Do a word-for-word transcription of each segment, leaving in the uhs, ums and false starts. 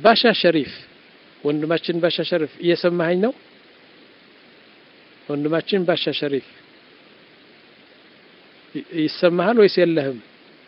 ባሻ ሸሪፍ ወንድማችን ባሻ ሸሪፍ እየሰማኸኝ ነው? ወንድማችን ባሻ ሸሪፍ ይሰማሃል ወይስ የለህም?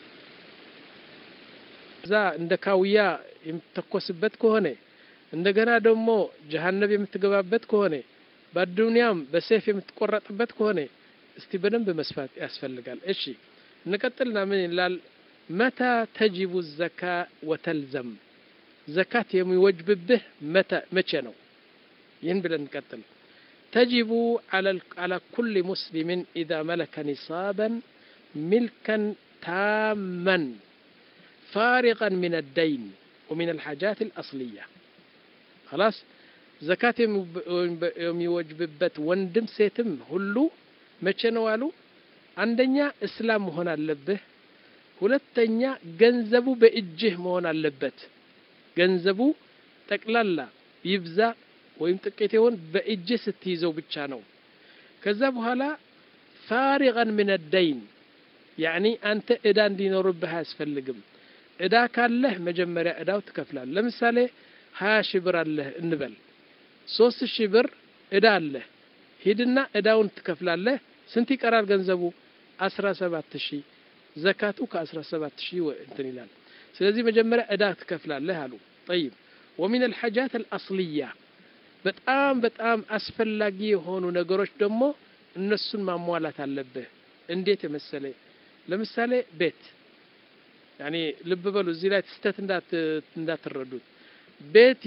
እዛ እንደ ካውያ የምትተኮስበት ከሆነ እንደገና ደግሞ ጀሃነም የምትገባበት ከሆነ በዱንያም በሰይፍ የምትቆረጥበት ከሆነ እስቲ በደንብ መስፋት ያስፈልጋል። እሺ እንቀጥልና ምን ይላል? መታ ተጅቡ ዘካ ወተልዘም ዘካት የሚወጅብብህ መታ መቼ ነው? ይህን ብለን እንቀጥል። تجب على على كل مسلم إذا ملك نصابا ملكا تاما فارغا من الدين ومن الحاجات الأصلية. خلاص زكاة يوم يوجببت وندم سيتم هلو مچه ነው አሉ? አንደኛ እስላም መሆን አለበት። ሁለተኛ ገንዘቡ በእጅህ መሆን አለበት። ገንዘቡ ጠቅላላ ይብዛ ወይም ጥቂት ይሁን በእጅህ ስትይዘው ብቻ ነው። ከዛ በኋላ فارغا من الدين يعني አንተ እዳ እንዲኖርብህ አያስፈልግም። እዳ ካለህ መጀመሪያ እዳው ትከፍላለህ። ለምሳሌ ሀያ ሺህ ብር አለህ እንበል። ሶስት ሺህ ብር እዳ አለህ። ሂድና እዳውን ትከፍላለህ። ስንት ይቀራል ገንዘቡ? አስራ ሰባት ሺህ ዘካቱ ከ17 ሺህ እንትን ይላል። ስለዚህ መጀመሪያ እዳ ትከፍላለህ አሉ። طيب ومن الحاجات الأصلية በጣም በጣም አስፈላጊ የሆኑ ነገሮች ደግሞ እነሱን ማሟላት አለብህ። እንዴት መሰለ? ለምሳሌ ቤት يعني ልብ በሉ እዚህ ላይ ተስተት እንዳት እንዳትረዱት። ቤት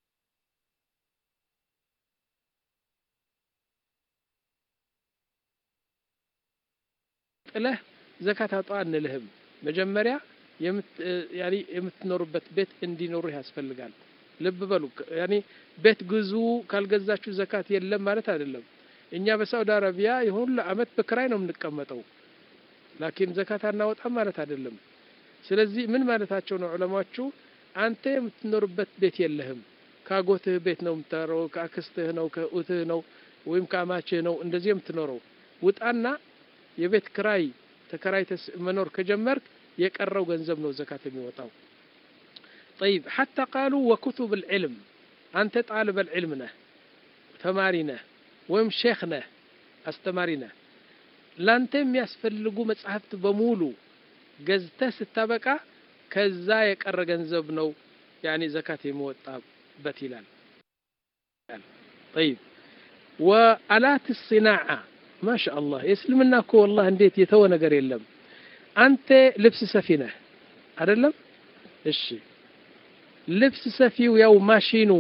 ጥለህ ዘካት አውጣ አንልህም። መጀመሪያ የምት ያኒ የምትኖርበት ቤት እንዲኖርህ ያስፈልጋል። ልብ በሉ ያኒ ቤት ግዙ ካልገዛችሁ ዘካት የለም ማለት አይደለም። እኛ በሳውዲ አረቢያ ይሁን ለአመት በክራይ ነው የምንቀመጠው ላኪን ዘካት አናወጣም ማለት አይደለም። ስለዚህ ምን ማለታቸው ነው ዑለማዎቹ? አንተ የምትኖርበት ቤት የለህም። ካጎትህ ቤት ነው የምትኖረው፣ ካክስትህ ነው፣ ከኡትህ ነው ወይም ካማችህ ነው እንደዚህ የምትኖረው። ውጣና የቤት ክራይ ተከራይተህ መኖር ከጀመርክ የቀረው ገንዘብ ነው ዘካት የሚወጣው። طيب حتى قالوا وكتب العلم أنت طالب العلم نه تمارينه ويم شيخنا استمارينه لانتم يسفلقوا مصحفت بمولو ገዝተህ ስታበቃ ከዛ የቀረ ገንዘብ ነው يعني ዘካት የሚወጣበት ይላል። طيب وآلات الصناعة ما شاء الله يسلمنا እኮ والله እንዴት የተወ ነገር የለም። አንተ ልብስ ሰፊ ነህ አይደለም? እሺ ልብስ ሰፊው ያው ማሽኑ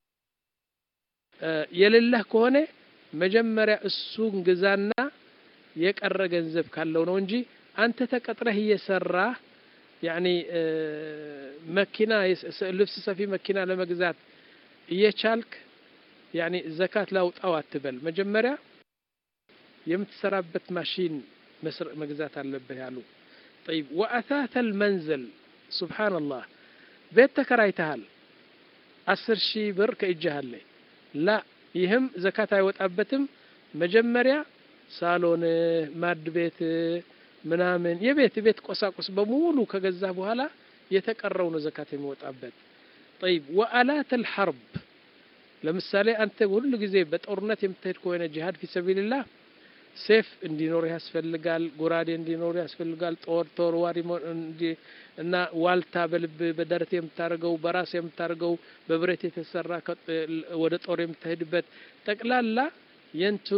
የሌለህ ከሆነ መጀመሪያ እሱን ግዛና የቀረ ገንዘብ ካለው ነው እንጂ አንተ ተቀጥረህ እየሰራህ يعني መኪና ልብስ ሰፊ መኪና ለመግዛት እየቻልክ يعني ዘካት ላውጣው አትበል። መጀመሪያ የምትሰራበት ማሽን መግዛት አለብህ ያሉ። طيب وأثاث المنزل سبحان الله ቤት ተከራይተሃል አስር ሺህ ብር ከእጅህ አለ ላ ይህም ዘካት አይወጣበትም። መጀመሪያ ሳሎን ማድ ቤት ምናምን የቤት ቤት ቆሳቁስ በሙሉ ከገዛ በኋላ የተቀረው ነው ዘካት የሚወጣበት። طيب وآلات الحرب ለምሳሌ አንተ ሁሉ ጊዜ በጦርነት የምትሄድ ከሆነ ጂሃድ في سبيل الله ሰይፍ እንዲኖር ያስፈልጋል፣ ጎራዴ እንዲኖር ያስፈልጋል፣ ጦር ተወርዋሪ እና ዋልታ በልብ በደረት የምታረገው በራስ የምታረገው በብረት የተሰራ ወደ ጦር የምትሄድበት ጠቅላላ የንትኑ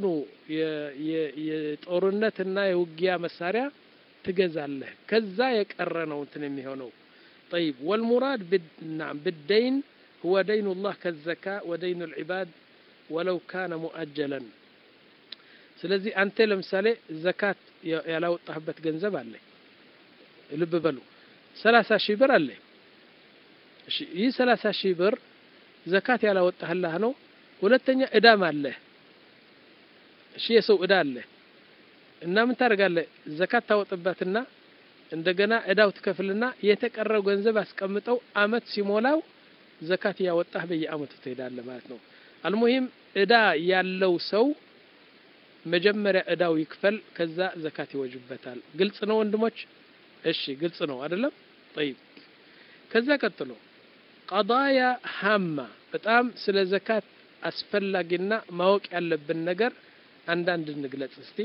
የጦርነትና የውጊያ መሳሪያ ትገዛለህ። ከዛ የቀረ ነው እንትን የሚሆነው። طيب والمراد نعم بالدين هو دين الله كالزكاة ودين العباد ولو كان مؤجلا. ስለዚህ አንተ ለምሳሌ ዘካት ያላወጣህበት ገንዘብ አለ ልብ በሉ ሰላሳ ሺህ ብር አለ። እሺ ይህ ሰላሳ ሺህ ብር ዘካት ያላወጣህላህ ነው። ሁለተኛ እዳም አለ። እሺ የሰው እዳ አለ እና ምን ታደርጋለህ? ዘካት ታወጣበትና እንደገና እዳው ትከፍልና የተቀረው ገንዘብ አስቀምጠው አመት ሲሞላው ዘካት ያወጣህ በየአመቱ ትሄዳለህ ማለት ነው። አልሙሂም እዳ ያለው ሰው መጀመሪያ እዳው ይክፈል ከዛ ዘካት ይወጅበታል። ግልጽ ነው ወንድሞች? እሺ ግልጽ ነው አይደለም? طيب ከዛ ቀጥሎ قضايا هامة በጣም ስለ ዘካት አስፈላጊና ማወቅ ያለብን ነገር አንዳንድ እንግለጽ እስቲ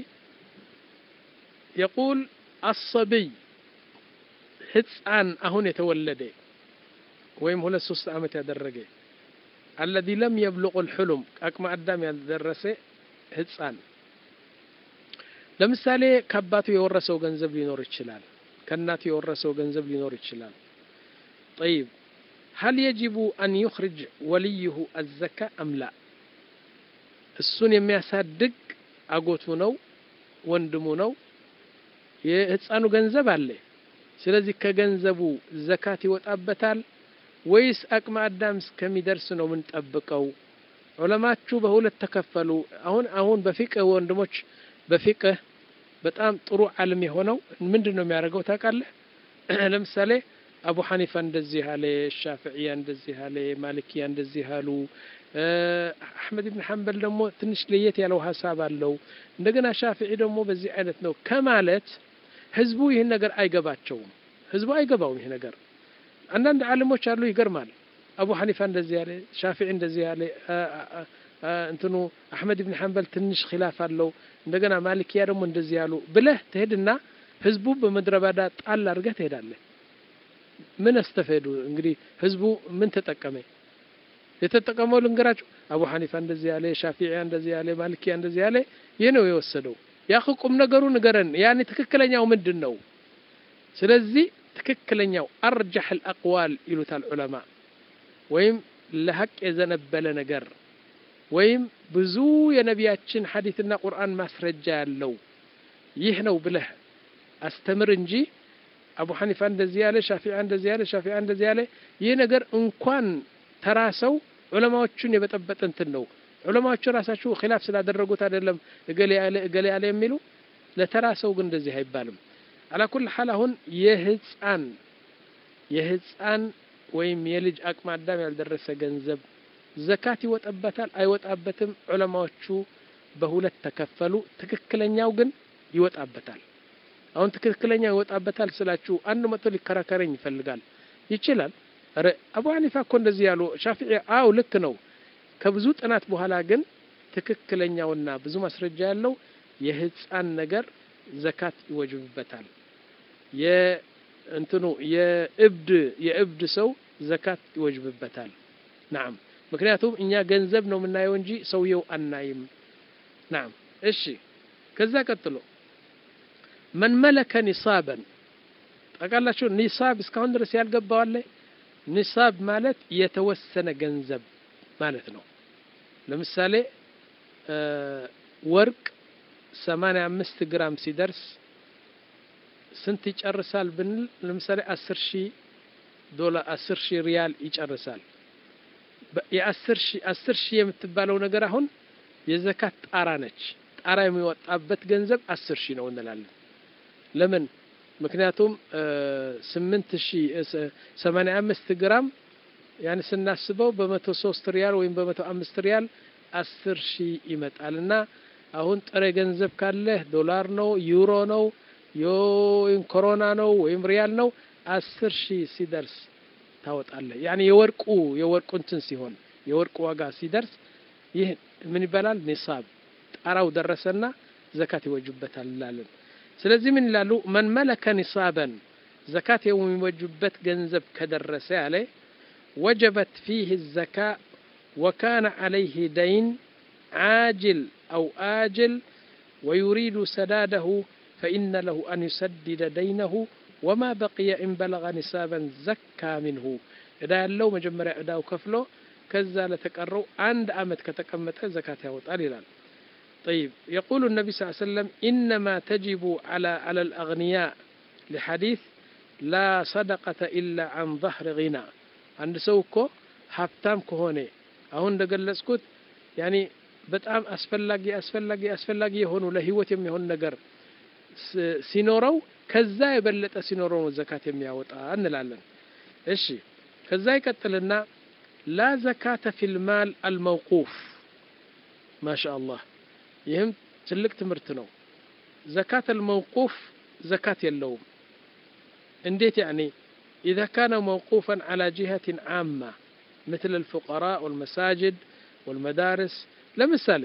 يقول الصبي ህፃን አሁን የተወለደ ወይም ሁለት ሶስት አመት ያደረገ الذي لم يبلغ الحلم አቅመ አዳም ያልደረሰ ህፃን ለምሳሌ ከአባቱ የወረሰው ገንዘብ ሊኖር ይችላል ከእናቱ የወረሰው ገንዘብ ሊኖር ይችላል طيب هل يجب أن يخرج وليه الزكاة أم لا السن የሚያሳድግ አጎቱ ነው ወንድሙ ነው የህፃኑ ገንዘብ አለ ስለዚህ ከገንዘቡ ዘካት ይወጣበታል ወይስ አቅመ አዳም እስከሚደርስ ነው ምን ጠብቀው ዑለማቹ በሁለት ተከፈሉ አሁን አሁን በፊቅህ ወንድሞች በፊቅህ በጣም ጥሩ ዓለም የሆነው ምንድነው የሚያደርገው ታውቃለህ ለምሳሌ አቡ ሐኒፋ እንደዚህ አለ ሻፊዒያ እንደዚህ አለ ማሊኪያ እንደዚህ አሉ አህመድ ኢብኑ ሐንበል ደግሞ ትንሽ ለየት ያለው ሐሳብ አለው እንደገና ሻፊዒ ደግሞ በዚህ አይነት ነው ከማለት ህዝቡ ይሄን ነገር አይገባቸውም ህዝቡ አይገባውም ይሄ ነገር አንዳንድ ዓለሞች አሉ ይገርማል አቡ ሐኒፋ እንደዚህ አለ ሻፊዒ እንደዚህ አለ እንትኑ አህመድ ኢብኑ ሐንበል ትንሽ ኺላፍ አለው እንደገና ማሊኪያ ደግሞ እንደዚህ ያሉ ብለህ ትሄድና ህዝቡ በመድረባዳ ጣል አድርገህ ትሄዳለህ ምን አስተፈዱ እንግዲህ ህዝቡ ምን ተጠቀመ የተጠቀመው ልንገራችሁ አቡ ሐኒፋ እንደዚህ ያለ ሻፊዒ እንደዚህ ያለ ማሊኪያ እንደዚህ ያለ የነው የወሰደው ያخቁም ነገሩ ንገረን ያኒ ትክክለኛው ምንድነው ስለዚህ ትክክለኛው አርجح الاقوال ይሉታል ዑለማ ወይም ለሐቅ የዘነበለ ነገር ወይም ብዙ የነቢያችን ሐዲስና ቁርአን ማስረጃ ያለው ይህ ነው ብለህ አስተምር እንጂ አቡ ሐኒፋ እንደዚህ ያለ ሻፊዒ እንደዚህ ያለ ሻፊዒ እንደዚህ ያለ ይህ ነገር እንኳን ተራሰው ዑለማዎቹን የበጠበጠ እንትን ነው ዑለማዎቹ ራሳቸው ኺላፍ ስላደረጉት አይደለም እገሌ ያለ እገሌ ያለ የሚሉ ለተራሰው ግን እንደዚህ አይባልም على كل حال አሁን የህፃን የህፃን ወይም የልጅ አቅመ አዳም ያልደረሰ ገንዘብ ዘካት ይወጣበታል አይወጣበትም ዑለማዎቹ በሁለት ተከፈሉ ትክክለኛው ግን ይወጣበታል አሁን ትክክለኛው ይወጣበታል ስላችሁ አንድ መቶ ሊከራከረኝ ይፈልጋል ይችላል አረ አቡ ሐኒፋ እኮ እንደዚህ ያሉ ሻፊዒ አው ልክ ነው ከብዙ ጥናት በኋላ ግን ትክክለኛውና ብዙ ማስረጃ ያለው የህፃን ነገር ዘካት ይወጅብበታል የእንትኑ የእብድ የእብድ ሰው ዘካት ይወጅብበታል نعم ምክንያቱም እኛ ገንዘብ ነው የምናየው እንጂ ሰውየው አናይም نعم እሺ ከዛ ቀጥሎ من ملك نصابا ታውቃላችሁ ኒሳብ እስካሁን ድረስ ያልገባው አለ ኒሳብ ማለት የተወሰነ ገንዘብ ማለት ነው ለምሳሌ ወርቅ ሰማንያ አምስት ግራም ሲደርስ ስንት ይጨርሳል ብንል ለምሳሌ አስር ሺህ ዶላር አስር ሺህ ሪያል ይጨርሳል የአስር ሺህ አስር ሺህ የምትባለው ነገር አሁን የዘካት ጣራ ነች ጣራ የሚወጣበት ገንዘብ አስር ሺህ ነው እንላለን ለምን ምክንያቱም ስምንት ሺህ ሰማንያ አምስት ግራም ያን ስናስበው በመቶ ሶስት ሪያል ወይም በመቶ አምስት ሪያል አስር ሺህ ይመጣልና አሁን ጥሬ ገንዘብ ካለ ዶላር ነው ዩሮ ነው ዮን ኮሮና ነው ወይም ሪያል ነው አስር ሺህ ሲደርስ ታወጣለህ يعني የወርቁ የወርቁ እንትን ሲሆን የወርቁ ዋጋ ሲደርስ ይህ ምን ይባላል ኒሳብ ጣራው ደረሰና ዘካት ይወጅበታል ይላል ስለዚህ ምን ይላሉ من ملك نصابا زكاه የሚወጅበት ገንዘብ ከደረሰ ያለ وجبت فيه الزكاه وكان عليه دين عاجل أو آجل ويريد سداده فإن له أن يسدد دينه وما بقي إن بلغ نصابا زكى منه إذا لو مجمر أداو كفله كذا لتقروا عند أمد كتكمت زكاة وطاللا طيب يقول النبي صلى الله عليه وسلم إنما تجب على على الأغنياء لحديث لا صدقة إلا عن ظهر غنى عند سوكو حفتام كهوني أهون دقلسكوت يعني በጣም አስፈላጊ አስፈላጊ አስፈላጊ የሆኑ ለህይወት የሚሆን ነገር ሲኖረው ከዛ የበለጠ ሲኖረው ዘካት የሚያወጣ እንላለን እሺ ከዛ ይቀጥልና لا زكاة في المال الموقوف ما شاء الله ይህም ትልቅ ትምህርት ነው زكاة الموقوف زكاة የለውም እንዴት يعني إذا كان موقوفا على جهة عامة مثل الفقراء والمساجد والمدارس لمثال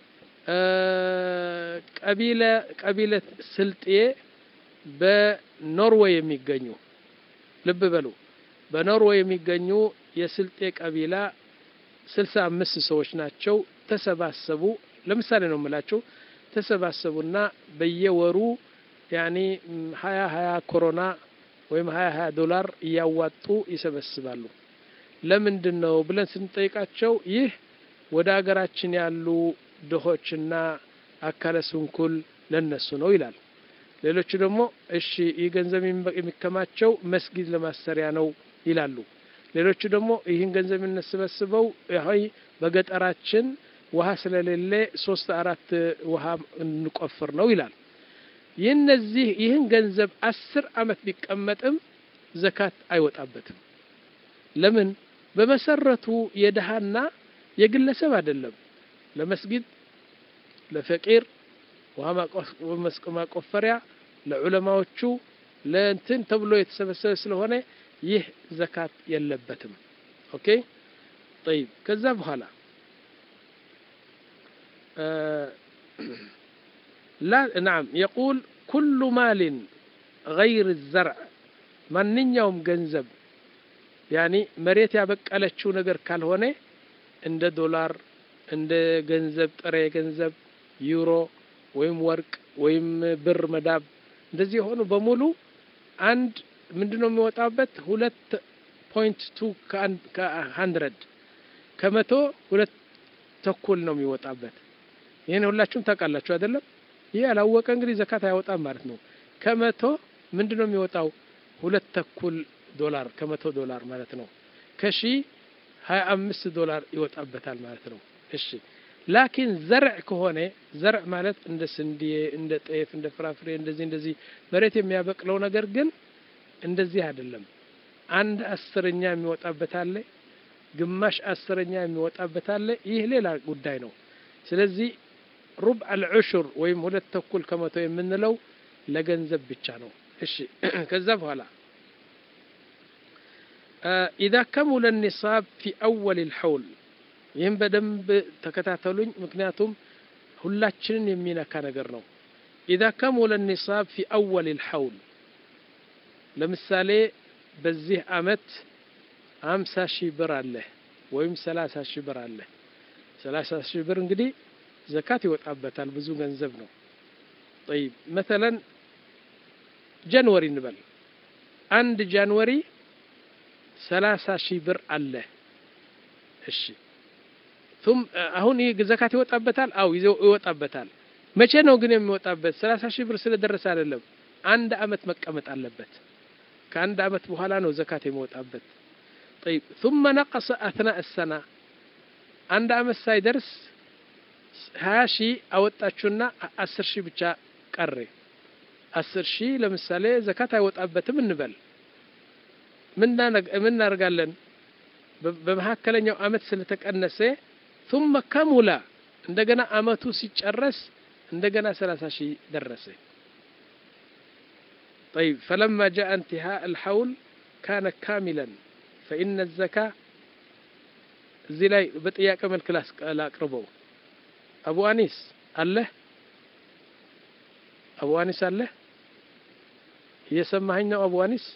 أه قبيلة قبيلة سلطية بنروي يميغنيو لب بلو بنروي يميغنيو የስልጤ ቀቢላ ስልሳ አምስት ሰዎች ናቸው ተሰባሰቡ ለምሳሌ ነው የምላችሁ ተሰባሰቡና በየወሩ ያኒ ሀያ ሀያ ኮሮና ወይም ሀያ ሀያ ዶላር ያዋጡ ይሰበስባሉ ለምንድነው ብለን ስንጠይቃቸው ይህ ወደ ሀገራችን ያሉ ድሆችና አካለ ስንኩል ለነሱ ነው ይላል ሌሎች ደግሞ እሺ ይገንዘብ የሚከማቸው መስጊድ ለማሰሪያ ነው ይላሉ ሌሎች ደግሞ ይህን ገንዘብ እንሰበስበው ይሄ በገጠራችን ውሃ ስለሌለ ሶስት አራት ውሃ እንቆፍር ነው ይላል የነዚህ ይህን ገንዘብ አስር አመት ቢቀመጥም ዘካት አይወጣበትም ለምን በመሰረቱ የደሃና የግለሰብ አይደለም ለመስጊድ ለፈቂር ውሃ ማቆፈሪያ ለዑለማዎቹ ለእንትን ተብሎ የተሰበሰበ ስለሆነ ይህ ዘካት የለበትም ኦኬ طيب ከዛ በኋላ لا نعم يقول كل مال غير الزرع ማንኛውም ገንዘብ يعني መሬት ያበቀለችው ነገር ካልሆነ እንደ ዶላር እንደ ገንዘብ ጥሬ ገንዘብ ዩሮ ወይም ወርቅ ወይም ብር መዳብ እንደዚህ ሆኖ በሙሉ አንድ ምንድነው የሚወጣበት ሁለት ነጥብ ሁለት ከመቶ ከመቶ ሁለት ተኩል ነው የሚወጣበት ይሄን ሁላችሁም ታውቃላችሁ አይደለም ይሄ ያላወቀ እንግዲህ ዘካት አይወጣም ማለት ነው ከመቶ ምንድነው የሚወጣው ሁለት ተኩል ዶላር ከመቶ ዶላር ማለት ነው ከሺ ሀያ አምስት ዶላር ይወጣበታል ማለት ነው እሺ لكن زرع ከሆነ زرع ማለት እንደ ስንዴ እንደ ጤፍ እንደ ፍራፍሬ እንደዚህ እንደዚህ መሬት የሚያበቅለው ነገር ግን እንደዚህ አይደለም አንድ አስረኛ የሚወጣበት አለ ግማሽ አስረኛ የሚወጣበት አለ ይህ ሌላ ጉዳይ ነው ስለዚህ ربع العشر ወይም ሁለት ተኩል ከመቶ የምንለው ለገንዘብ ብቻ ነው እሺ ከዛ በኋላ اذا كمل النصاب في اول الحول ይህም በደንብ ተከታተሉኝ ምክንያቱም ሁላችንን የሚነካ ነገር ነው اذا كمل النصاب في اول الحول ለምሳሌ በዚህ አመት ሃምሳ ሺህ ብር አለ ወይም ሰላሳ ሺህ ብር አለ ሰላሳ ሺህ ብር እንግዲህ ዘካት ይወጣበታል ብዙ ገንዘብ ነው طيب مثلا ጃንዋሪ እንበል አንድ ጃንዋሪ ሰላሳ ሺህ ብር አለ እሺ ثم አሁን ይህ ዘካት ይወጣበታል አው ይወጣበታል መቼ ነው ግን የሚወጣበት ሰላሳ ሺህ ብር ስለደረሰ አይደለም አንድ አመት መቀመጥ አለበት ከአንድ አመት በኋላ ነው ዘካት የሚወጣበት طيب ثم نقص اثناء السنه አንድ አመት ሳይደርስ ሀያ ሺህ አወጣችሁና አስር ሺህ ብቻ ቀረ አስር ሺህ ለምሳሌ ዘካት አይወጣበትም እንበል ምን እናደርጋለን በመሐከለኛው አመት ስለተቀነሰ ثم كمل እንደገና አመቱ ሲጨረስ እንደገና ሰላሳ ሺህ ደረሰ طيب فلما جاء انتهاء الحول كان كاملا فإن الزكاة زي لاي بطياق ملك لاقربوا أبو أنيس الله أبو أنيس الله يسمعين أبو أنيس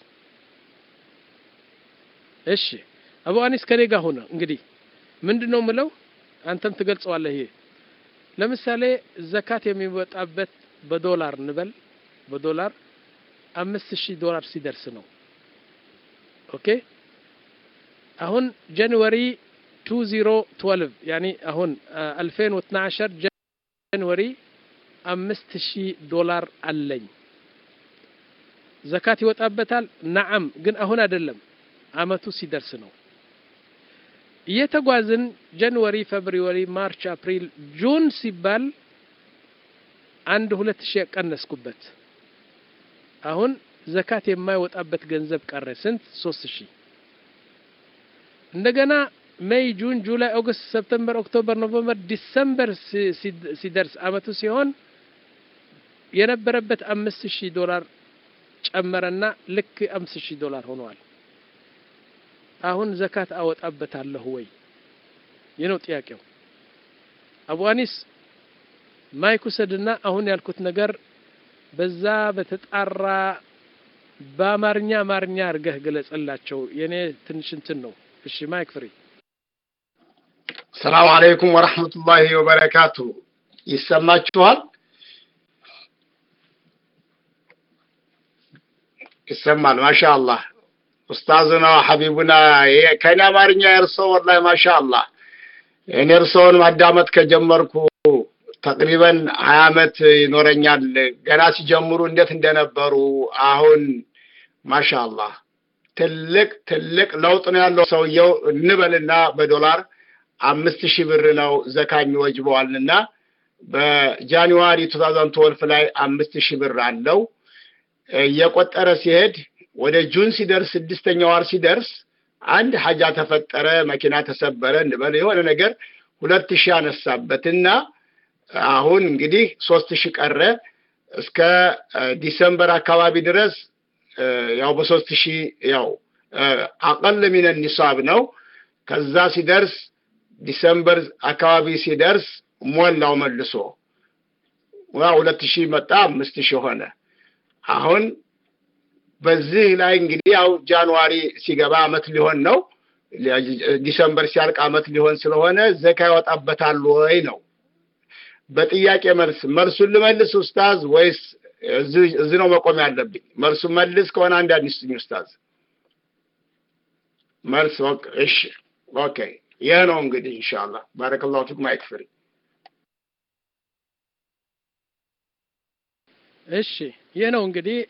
إيش أبو أنيس كريقة هنا انقدي من دنو ملو أنتم تقلت سؤال هي لمثالي الزكاة يميبت أبت بدولار نبل بدولار أمس شي دولار سيدرس نو أوكي أهون جانوري ألفين واثناشر يعني أهون ألفين واثناشر جانوري أمس شي دولار اللين زكاة يوتأبتال نعم قن أهون أدلم عمتو سيدرس نو يتغوازن جانوري فبراير مارش أبريل جون سيبال عند ሁለት ሺህ ቀነስኩበት አሁን ዘካት የማይወጣበት ገንዘብ ቀረ ስንት ሶስት ሺህ እንደገና ሜይ ጁን ጁላይ ኦገስት ሰፕተምበር ኦክቶበር ኖቬምበር ዲሰምበር ሲደርስ አመቱ ሲሆን የነበረበት አምስት ሺህ ዶላር ጨመረና ልክ አምስት ሺህ ዶላር ሆኗል አሁን ዘካት አወጣበታለሁ ወይ የነው ጥያቄው አቡ አኒስ ማይክ ወሰድና አሁን ያልኩት ነገር በዛ በተጣራ በአማርኛ አማርኛ አርገህ ገለጽላቸው የኔ ትንሽ እንትን ነው እሺ ማይክ ፍሪ ሰላም አለይኩም ወራህመቱላሂ ወበረካቱ ይሰማችኋል ይሰማል ማሻአላህ ኡስታዝና ሐቢቡና ከኔ አማርኛ ያርሰው ወላሂ ማሻአላህ እኔ እርሶን ማዳመጥ ከጀመርኩ ተቅሪበን ሃያ አመት ይኖረኛል ገና ሲጀምሩ እንዴት እንደነበሩ አሁን ማሻአላህ ትልቅ ትልቅ ለውጥ ነው ያለው ሰውየው እንበልና በዶላር አምስት ሺህ ብር ነው ዘካኝ ወጅበዋልና በጃንዋሪ ሁለት ሺህ ሁለት ላይ አምስት ሺህ ብር አለው የቆጠረ ሲሄድ ወደ ጁን ሲደርስ ስድስተኛው ወር ሲደርስ አንድ ሐጃ ተፈጠረ መኪና ተሰበረ እንበል የሆነ ነገር ሁለት ሺህ አነሳበትና አሁን እንግዲህ ሶስት ሺህ ቀረ እስከ ዲሴምበር አካባቢ ድረስ ያው በሶስት ሺህ ያው አቀል من النصاب ነው ከዛ ሲደርስ ዲሴምበር አካባቢ ሲደርስ ሞላው መልሶ ወ ሁለት ሺህ መጣ አምስት ሺህ ሆነ አሁን በዚህ ላይ እንግዲህ ያው ጃንዋሪ ሲገባ አመት ሊሆን ነው ዲሴምበር ሲያልቅ አመት ሊሆን ስለሆነ ዘካ ያወጣበታል ወይ ነው በጥያቄ መልስ መልሱን ልመልስ ኡስታዝ ወይስ እዚህ ነው መቆም ያለብኝ መልሱን መልስ ከሆነ አንድ አዲስኝ ኡስታዝ መልስ እሺ ኦኬ ያ ነው እንግዲህ ኢንሻአላህ ባረከላሁ ፊክ ማይክ ፍሪ እሺ የነው እንግዲህ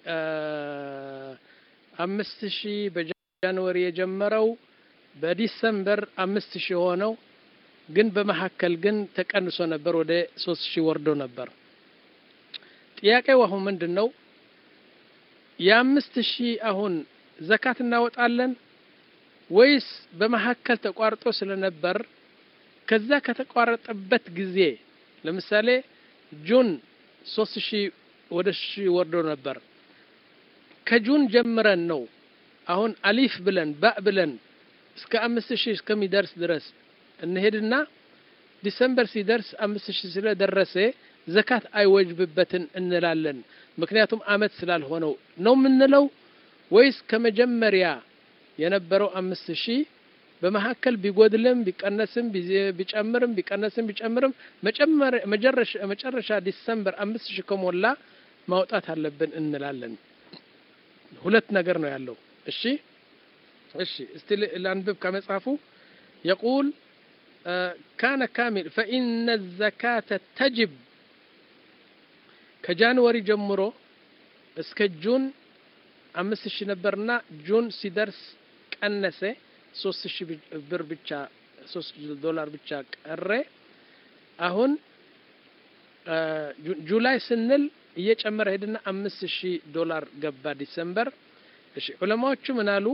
አምስት ሺህ በጃንዋሪ የጀመረው በዲሴምበር አምስት ሺህ ሆነው ግን በመሐከል ግን ተቀንሶ ነበር ወደ ሶስት ሺህ ወርዶ ነበር ጥያቄው አሁን ምንድነው የአምስት ሺህ አሁን ዘካት እናወጣለን ወይስ በመሐከል ተቋርጦ ስለነበር ከዛ ከተቋረጠበት ጊዜ ለምሳሌ ጁን ሶስት ሺህ ወደ ሺህ ወርዶ ነበር ከጁን ጀምረን ነው አሁን አሊፍ ብለን ባ ብለን እስከ አምስት ሺህ እስከሚደርስ ድረስ እንሄድና ዲሴምበር ሲደርስ አምስት ሺህ ስለደረሰ ዘካት አይወጅብበትን እንላለን ምክንያቱም አመት ስላልሆነው ነው ምንለው ወይስ ከመጀመሪያ የነበረው አምስት ሺህ በመሐከል ቢጎድልም ቢቀነስም ቢጨምርም ቢቀነስም ቢጨምርም መጨረሻ መጨረሻ ዲሴምበር አምስት ሺህ ከሞላ ማውጣት አለብን እንላለን ሁለት ነገር ነው ያለው እሺ እሺ እስቲ ለአንብብ ከመጻፉ يقول آه كان كامل فإن الزكاة تجب كجانوري جمرو اسك جون አምስት ሺህ ነበርና ጁን ሲደርስ ቀነሰ ሶስት ሺህ ብር ብቻ ሶስት ዶላር ብቻ ቀረ አሁን ጁላይ ስንል እየጨመረ ሄድና አምስት ሺህ ዶላር ገባ ዲሴምበር እሺ ዑለማዎቹ ምን አሉ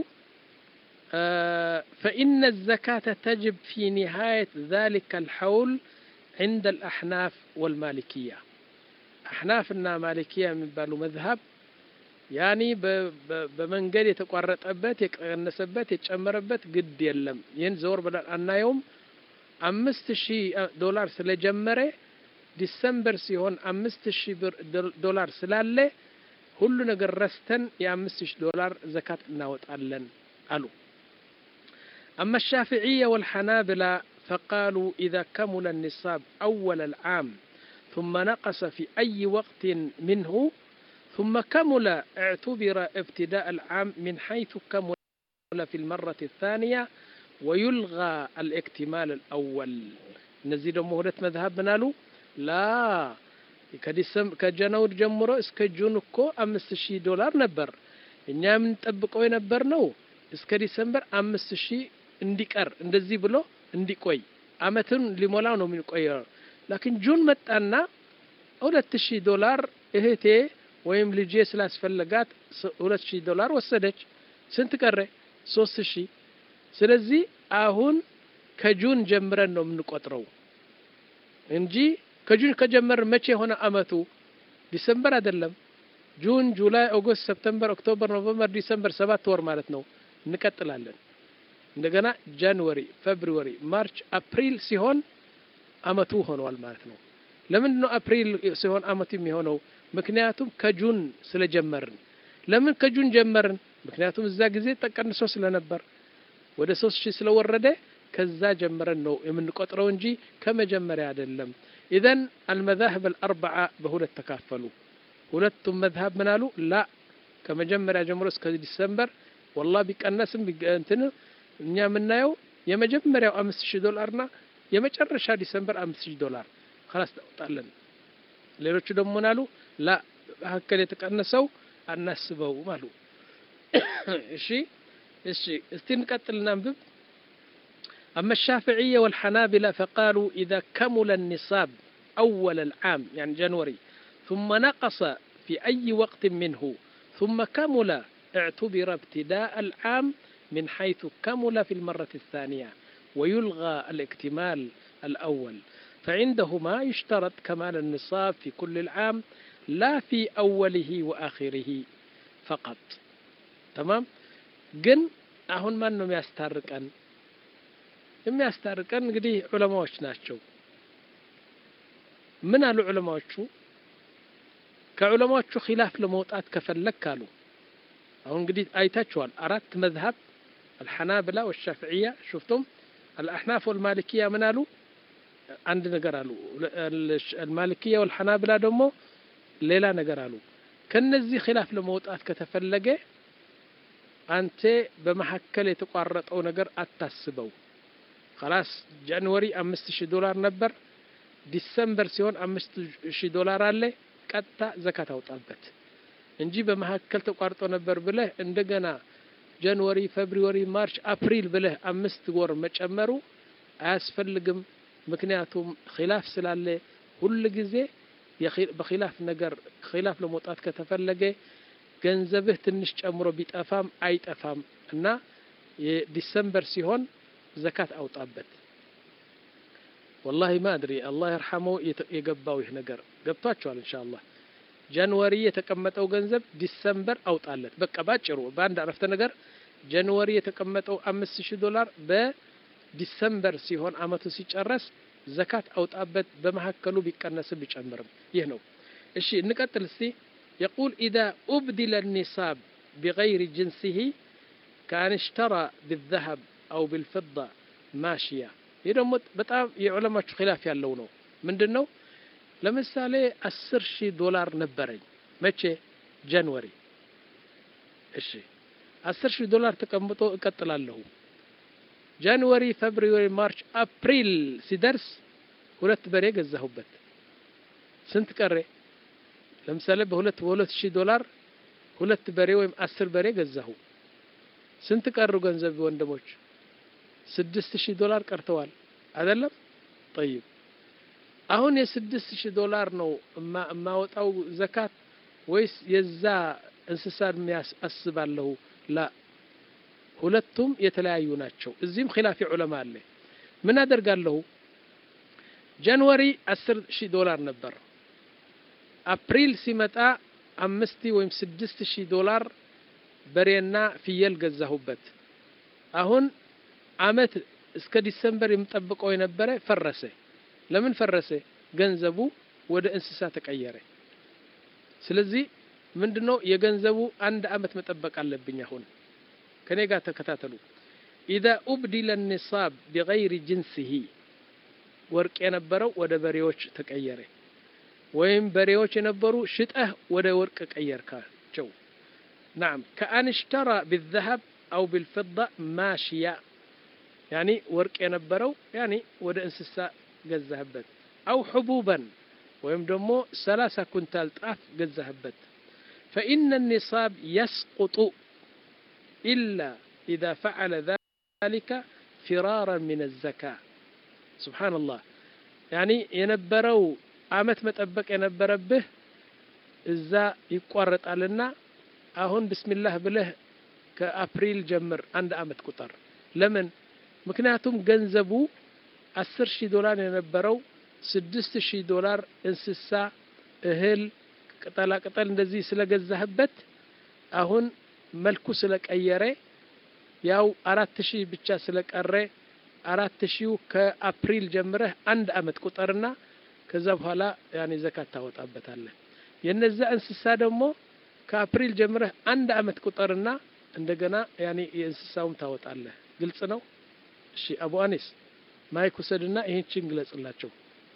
فإن الزكاة تجب في نهاية ذلك الحول عند الأحناف والمالكية أحنافنا مالكية من بالو مذهب يعني بمنجل يتقرط أبت يقنسبت يتشمربت قد يلم ينزور بدل أن يوم أمست شي دولار سلجمرة ديسمبر سيهون أمست شي دولار سلالة كل نجر رستن يا أمست شي دولار زكاة ناوت ألن ألو أما الشافعية والحنابلة فقالوا إذا كمل النصاب أول العام ثم نقص في أي وقت منه ثم كمل اعتبر ابتداء العام من حيث كمل في المرة الثانية ويلغى الاكتمال الأول نزيد مهلة مذهب منالو لا كديسم كجنور جمرو اسك جونكو أمس شي دولار نبر إنيا من تطبقوا ينبر نو اسك ديسمبر أمس شي انديكر اندزي بلو انديكوي أمتن لمولاو نو من قوي لكن جون متأنا ሁለት ሺህ ዶላር እህቴ ወይም ልጄ ስላስፈልጋት ሁለት ሺህ ዶላር ወሰደች ስንት ቀረ ሶስት ሺህ ስለዚህ አሁን ከጁን ጀምረን ነው የምንቆጥረው እንጂ ከጁን ከጀመር መቼ ሆነ አመቱ ዲሴምበር አይደለም ጁን ጁላይ ኦገስት ሰፕተምበር ኦክቶበር ኖቬምበር ዲሴምበር ሰባት ወር ማለት ነው እንቀጥላለን እንደገና ጃንዋሪ ፌብሩዋሪ ማርች አፕሪል ሲሆን አመቱ ሆኗል ማለት ነው። ለምን ነው አፕሪል ሲሆን አመቱ የሚሆነው? ምክንያቱም ከጁን ስለጀመርን። ለምን ከጁን ጀመርን? ምክንያቱም እዛ ጊዜ ተቀንሶ ስለነበር ወደ ሶስት ሺህ ስለወረደ ከዛ ጀምረን ነው የምንቆጥረው እንጂ ከመጀመሪያ አይደለም። ኢዘን المذاهب الاربعه በሁለት ተካፈሉ። ሁለቱም መዝሀብ ምን አሉ? ላ ከመጀመሪያ ጀምሮ እስከ ዲሰምበር والله ቢቀነስም እንትን እኛ የምናየው የመጀመሪያው አምስት ሺህ ዶላርና የመጨረሻ ዲሰምበር አምስት ሺህ ዶላር خلاص ተወጣለን። ሌሎቹ ደግሞ ምን አሉ? ላ በአከለ የተቀነሰው አናስበው ማለት እሺ እሺ እስቲ እንቀጥልና አንብብ። أما الشافعية والحنابلة فقالوا إذا كمل النصاب أول العام يعني جنوري ثم نقص في أي وقت منه ثم كمل اعتبر ابتداء العام من حيث كمل في المرة الثانية ويلغى الاكتمال الأول فعندهما يشترط كمال النصاب في كل العام لا في أوله وآخره فقط. تمام؟ جن أهون ما نم يسترقن የሚያስታርቀን እንግዲህ ዑለማዎች ናቸው። ምን አሉ ዑለማዎቹ? ከዑለማዎቹ ኺላፍ ለመውጣት ከፈለክ አሉ። አሁን እንግዲህ አይታችኋል አራት መዝሀብ الحنابلة والشافعية شفتم الأحناف والمالكية من قالوا عند ነገር አሉ። المالكية والحنابلة ደግሞ ሌላ ነገር አሉ። ከነዚህ ኺላፍ ለመውጣት ከተፈለገ አንተ በመሐከል የተቋረጠው ነገር አታስበው። خلاص ጃንዋሪ አምስት ሺህ ዶላር ነበር ዲሰምበር ሲሆን አምስት ሺህ ዶላር አለ ቀጥታ ዘካት አውጣበት እንጂ በመሐከል ተቋርጦ ነበር ብለህ እንደገና ጃንዋሪ ፌብሩዋሪ ማርች አፕሪል ብለህ አምስት ወር መጨመሩ አያስፈልግም። ምክንያቱም ኺላፍ ስላለ ሁሉ ጊዜ በኺላፍ ነገር ኺላፍ ለመውጣት ከተፈለገ ገንዘብህ ትንሽ ጨምሮ ቢጠፋም አይጠፋም እና የዲሰምበር ሲሆን ዘካት አውጣበት። والله ما ادري الله يرحمه የገባው ይህ ነገር ገብቷቸዋል ኢንሻአላህ። ጃንዋሪ የተቀመጠው ገንዘብ ዲሰምበር አውጣለት በቃ ባጭሩ በአንድ አረፍተ ነገር ጃንዋሪ የተቀመጠው አምስት ሺህ ዶላር በዲሰምበር ሲሆን አመቱ ሲጨረስ ዘካት አውጣበት። በመሐከሉ ቢቀነስም ቢጨምርም ይህ ነው። እሺ እንቀጥል እስቲ يقول إذا أبدل النصاب بغير جنسه كان اشترى بالذهب أو بالفضة ماشية يدوم بتاع የዑለማዎች ኺላፍ ያለው ነው። ምንድነው? ለምሳሌ አስር ሺህ ዶላር ነበረኝ መቼ? ጃንዋሪ። እሺ አስር ሺህ ዶላር ተቀምጦ እቀጥላለሁ። ጃንዋሪ ፌብሩዋሪ ማርች አፕሪል ሲደርስ ሁለት በሬ ገዛሁበት። ስንት ቀረ? ለምሳሌ በሁለት በሁለት ሺህ ዶላር ሁለት በሬ ወይም አስር በሬ ገዛሁ። ስንት ቀሩ ገንዘብ ወንድሞች? ስድስት ሺህ ዶላር ቀርተዋል አይደለም? طيب አሁን የስድስት ሺህ ዶላር ነው ማወጣው ዘካት ወይስ የዛ እንስሳን የሚያስባለው? ላ ሁለቱም የተለያዩ ናቸው። እዚህም ኺላፍ ዑለማ አለ። ምን አደርጋለሁ? ጃንዋሪ አስር ሺህ ዶላር ነበር። አፕሪል ሲመጣ አምስት ወይም ስድስት ሺህ ዶላር በሬና ፍየል ገዛሁበት። አሁን አመት እስከ ዲሰምበር የምጠብቀው የነበረ ፈረሰ። ለምን ፈረሰ? ገንዘቡ ወደ እንስሳ ተቀየረ። ስለዚህ ምንድነው የገንዘቡ አንድ አመት መጠበቅ አለብኝ። አሁን ከኔ ጋር ተከታተሉ። اذا ابدل النصاب بغير جنسه ወርቅ የነበረው ወደ በሬዎች ተቀየረ ወይም በሬዎች የነበሩ ሽጠህ ወደ ወርቅ ቀየርካቸው። نعم كأن اشترى بالذهب أو بالفضة ماشية يعني ورق ينبرو يعني وده انسسا جزهبت أو حبوبا ويم دمو ثلاثة كنتال طاف جزهبت فإن النصاب يسقط إلا إذا فعل ذلك فرارا من الزكاة. سبحان الله يعني ينبرو عامت متأبك ينبربه إذا يقرط علينا አሁን ቢስሚላህ ብለህ ከአፕሪል ጀምር አንድ አመት ቁጥር። ለምን? ምክንያቱም ገንዘቡ አስር ሺህ ዶላር የነበረው ስድስት ሺህ ዶላር እንስሳ እህል ቅጠላ ቅጠል እንደዚህ ስለገዛህበት አሁን መልኩ ስለቀየረ ያው አራት ሺህ ብቻ ስለቀረ አራት ሺህ ከአፕሪል ጀምረህ አንድ አመት ቁጠርና ከዛ በኋላ ያኔ ዘካት ታወጣበታለህ። የነዛ እንስሳ ደግሞ ከአፕሪል ጀምረህ አንድ አመት ቁጠርና እንደገና ያኔ የእንስሳውን ታወጣለህ። ግልጽ ነው? እሺ አቡ አኒስ ማይክ ወሰድና ይሄን ግለጽላቸው።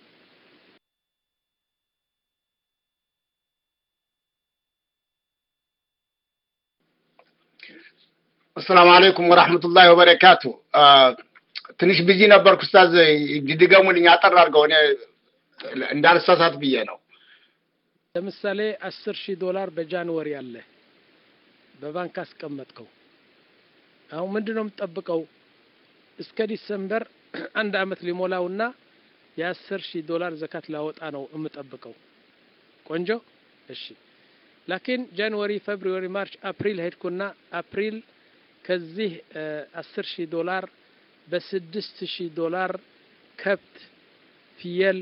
السلام عليكم ورحمة الله وبركاته. ትንሽ ቢዚ ነበርኩ ኡስታዝ ይድገሙልኝ አጠር አድርገው እኔ እንዳልሳሳት ብዬ ነው። ለምሳሌ አስር ሺህ ዶላር በጃንዋሪ አለ በባንክ አስቀመጥከው። አሁን ምንድነው የምትጠብቀው? እስከ ዲሰምበር አንድ አመት ሊሞላውና የአስር ሺህ ዶላር ዘካት ላወጣ ነው የምጠብቀው። ቆንጆ እሺ። ላኪን ጃንዋሪ ፌብሩዋሪ ማርች አፕሪል ሄድኩና አፕሪል ከዚህ አስር ሺህ ዶላር በስድስት ሺህ ዶላር ከብት፣ ፍየል፣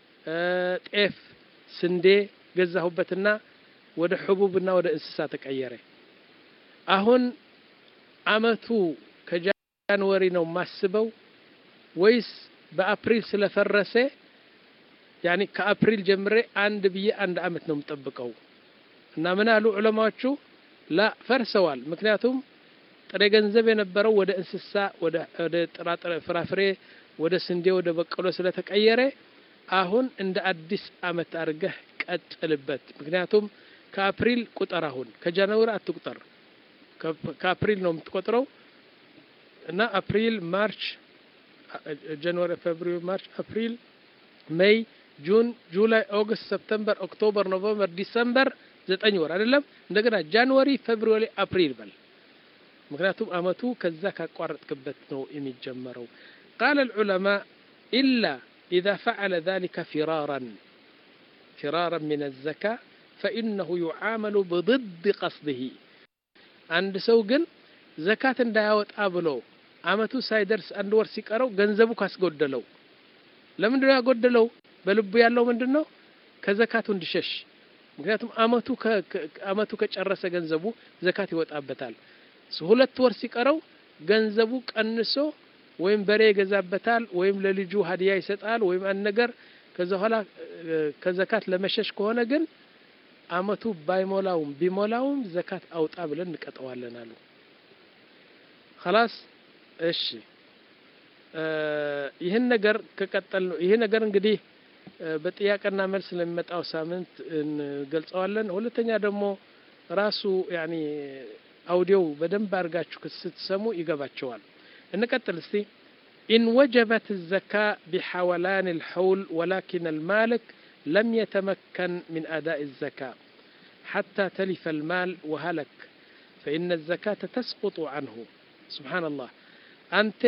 ጤፍ፣ ስንዴ ገዛሁበትና ወደ ሕቡብና ወደ እንስሳ ተቀየረ። አሁን አመቱ ከጃንዋሪ ነው ማስበው ወይስ በአፕሪል ስለፈረሰ ያኒ ከአፕሪል ጀምሬ አንድ ብዬ አንድ አመት ነው የምጠብቀው? እና ምን አሉ ዑለማዎቹ? ላ ፈርሰዋል። ምክንያቱም ጥሬ ገንዘብ የነበረው ወደ እንስሳ ወደ ወደ ጥራጥሬ ፍራፍሬ ወደ ስንዴ ወደ በቀሎ ስለተቀየረ አሁን እንደ አዲስ አመት አድርገህ ቀጥልበት። ምክንያቱም ከአፕሪል ቁጠር፣ አሁን ከጃንዋሪ አትቁጠር፣ ከአፕሪል ነው የምትቆጥረው። እና አፕሪል ማርች ጃንዋሪ ፌብሩዋሪ ማርች አፕሪል ሜይ ጁን ጁላይ ኦገስት ሰፕተምበር ኦክቶበር ኖቨምበር ዲሰምበር ዘጠኝ ወር አይደለም? እንደገና ጃንዋሪ ፌብሩዋሪ አፕሪል በል። ምክንያቱም አመቱ ከዛ ካቋረጥክበት ነው የሚጀመረው። قال العلماء إلا إذا فعل ذلك فرارا فرارا من الزكاة فإنه يعامل بضد قصده. عند ሰው ግን ዘካት እንዳያወጣ ብሎ አመቱ ሳይደርስ አንድ ወር ሲቀረው ገንዘቡ ካስጎደለው ለምንድነው ያጎደለው? በልቡ ያለው ምንድነው? ከዘካቱ እንዲሸሽ። ምክንያቱም አመቱ ከአመቱ ከጨረሰ ገንዘቡ ዘካት ይወጣበታል። ሁለት ወር ሲቀረው ገንዘቡ ቀንሶ ወይም በሬ ይገዛበታል ወይም ለልጁ ሀዲያ ይሰጣል ወይም አንድ ነገር ከዛ ኋላ ከዘካት ለመሸሽ ከሆነ ግን አመቱ ባይሞላውም ቢሞላውም ዘካት አውጣ ብለን እንቀጠዋለን አሉ። خلاص እሺ ይሄን ነገር ከቀጠል ነው። ይሄ ነገር እንግዲህ በጥያቄና መልስ ለሚመጣው ሳምንት እንገልጸዋለን። ሁለተኛ ደግሞ ራሱ ያኒ አውዲዮ በደንብ አርጋችሁ ስትሰሙ ይገባቸዋል። እንቀጥል እስቲ إن وجبت الزكاة بحولان الحول ولكن المالك لم يتمكن من أداء الزكاة حتى تلف المال وهلك فإن الزكاة تسقط عنه. سبحان الله. أنت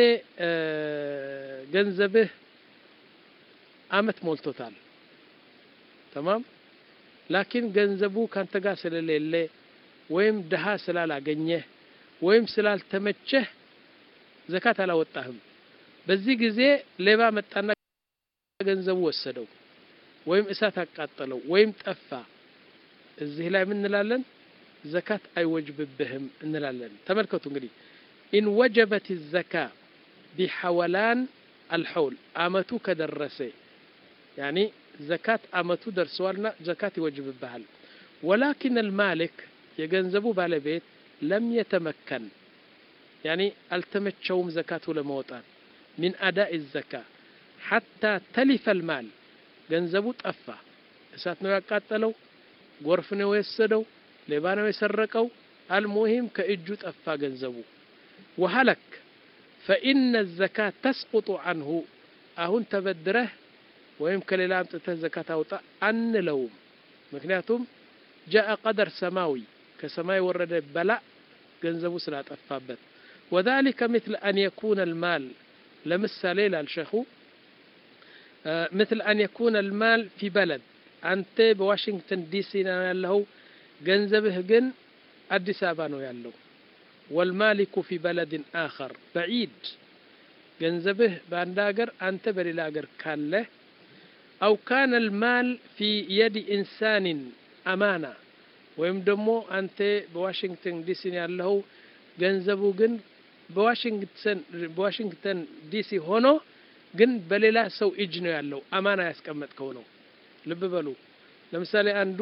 جنزبه أمت مولتوتال تمام، لكن جنزبو كان تقاسل الليل ويم دها سلال አገኘህ ወይም ስላል ተመቸህ ዘካት አላወጣህም። በዚህ ጊዜ ሌባ መጣና ገንዘቡ ወሰደው ወይም እሳት አቃጠለው ወይም ጠፋ። እዚህ ላይ ምን እንላለን? ዘካት አይወጅብብህም እንላለን። ተመልከቱ እንግዲህ إن وجبت الزكاة بحولان الحول አመቱ ከደረሰ يعني زكاة አመቱ ደርሷልና ዘካት ይወጅብብሃል። ولكن المالك የገንዘቡ ባለቤት ለም የተመከን يعني አልተመቸውም ዘካቱ ለማውጣት من أداء الزكاة حتى تلف المال ገንዘቡ ጠፋ። እሳት ነው ያቃጠለው፣ ጎርፍ ነው የወሰደው፣ ሌባ ነው የሰረቀው፣ المهم ከእጁ ጠፋ ገንዘቡ። وهلك فإن الزكاة تسقط عنه አሁን ተበድረህ ወይም ከሌላ አምጥተህ ዘካት አውጣ አንለውም። ምክንያቱም جاء قدر سماوي كسماي ورد بلاء ገንዘቡ ስላጠፋበት وذلك مثل أن يكون المال لمثال للشيخ مثل أن يكون المال في بلد أنت بواشنطن دي سي ያለው ገንዘብህ ግን አዲስ አበባ ነው ያለው والمالك في بلد آخر بعيد ገንዘብህ በአንድ ሀገር አንተ በሌላ ሀገር ካለ أو كان المال في يد إنسان أمانة ወይም ደግሞ አንተ በዋሽንግተን ዲሲ ያለው ገንዘቡ ግን በዋሽንግተን በዋሽንግተን ዲሲ ሆኖ ግን በሌላ ሰው እጅ ነው ያለው አማና ያስቀመጥከው ነው ልብ በሉ ለምሳሌ አንዱ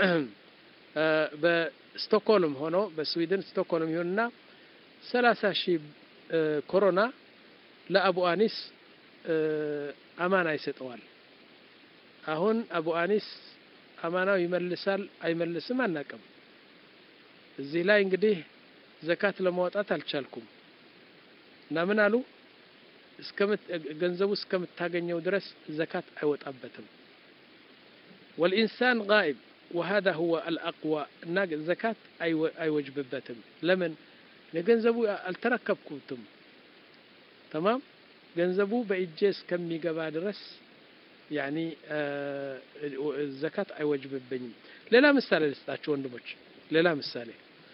በስቶክሆልም ሆኖ በስዊድን ስቶክሆልም ይሆንና ሰላሳ ሺህ ኮሮና ለአቡ አኒስ አማና ይሰጠዋል አሁን አቡ አኒስ አማናው ይመልሳል አይመልስም አናቀም እዚህ ላይ እንግዲህ ዘካት ለማውጣት አልቻልኩም እና ምን አሉ እስከመት ገንዘቡ እስከምታገኘው ድረስ ዘካት አይወጣበትም والإنسان غائب وهذا هو الأقوى እና ዘካት አይወጅብበትም ለምን ለገንዘቡ አልተረከብኩትም تمام ገንዘቡ በእጄ እስከሚገባ ድረስ يعني ዘካት አይወጅብብኝም ሌላ ምሳሌ ልስጣችሁ ወንድሞች ሌላ ምሳሌ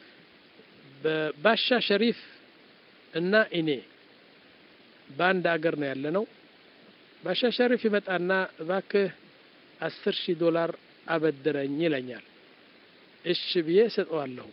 በባሻ ሸሪፍ እና እኔ ባንድ አገር ነው ያለነው ባሻ ሸሪፍ ይመጣና እባክህ አስር ሺህ ዶላር አበድረኝ ይለኛል እሺ ብዬ ሰጠዋለሁ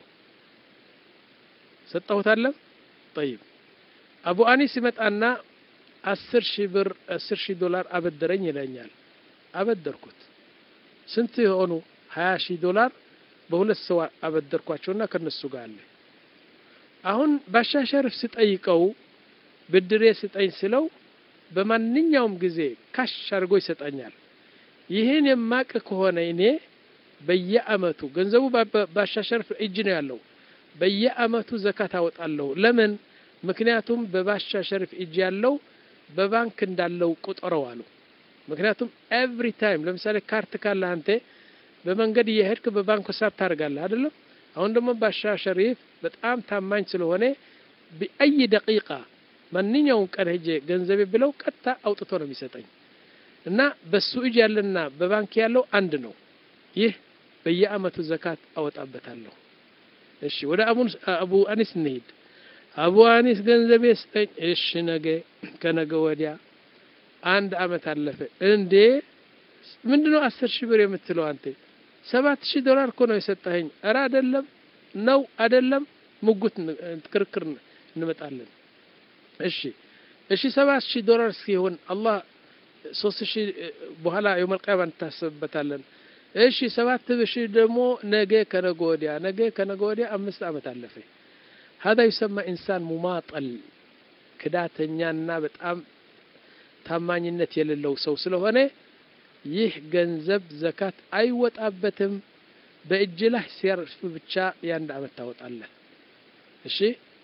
ሰጠሁታለሁ طيب አቡ አኒስ ይመጣና አስር ሺህ ብር አስር ሺህ ዶላር አበድረኝ ይለኛል አበደርኩት ስንት ሆኑ ሀያ ሺህ ዶላር በሁለት ሰው አበደርኳቸውና ከነሱ ጋር አለ አሁን ባሻ ሸሪፍ ሲጠይቀው ብድሬ ስጠኝ ስለው በማንኛውም ጊዜ ካሽ አድርጎ ይሰጣኛል ይሄን የማቅ ከሆነ እኔ በየአመቱ ገንዘቡ ባሻ ሸሪፍ እጅ ነው ያለው በየአመቱ ዘካት አወጣለሁ ለምን ምክንያቱም በባሻ ሸሪፍ እጅ ያለው በባንክ እንዳለው ቁጥረው አሉ ምክንያቱም ኤቭሪ ታይም ለምሳሌ ካርት ካለ አንተ በመንገድ እየሄድክ በባንክ ሂሳብ ታደርጋለህ አይደለም አሁን ደግሞ ባሻ ሸሪፍ በጣም ታማኝ ስለሆነ በአይ ደቂቃ ማንኛውም ቀን ሄጄ ገንዘብ ብለው ቀጥታ አውጥቶ ነው የሚሰጠኝ እና በሱ እጅ ያለና በባንክ ያለው አንድ ነው ይህ በየአመቱ ዘካት አወጣበታለሁ እሺ ወደ አቡ አቡ አኒስ እንሂድ አቡ አኒስ ገንዘብ ይስጠኝ እሺ ነገ ከነገ ወዲያ አንድ አመት አለፈ እንዴ ምንድነው አስር ሺህ ብር የምትለው አንተ ሰባት ሺህ ዶላር እኮ ነው የሰጠኸኝ አረ አይደለም ነው አይደለም ሙጉት ክርክር እንመጣለን እሺ እሺ ሰባት ሺህ ዶላር ሲሆን አላህ ሶስት ሺህ በኋላ የውመል ቂያማ ታስበታለን እሺ ሰባት ሺህ ደግሞ ነገ ከነገ ወዲያ ነገ ከነገ ወዲያ አምስት አመት አለፈ هذا يسمى انسان مماطل ክዳተኛና በጣም ታማኝነት የሌለው ሰው ስለሆነ ይህ ገንዘብ ዘካት አይወጣበትም በእጅ ላይ ሲያርፍ ብቻ ያንድ አመት ታወጣለህ እሺ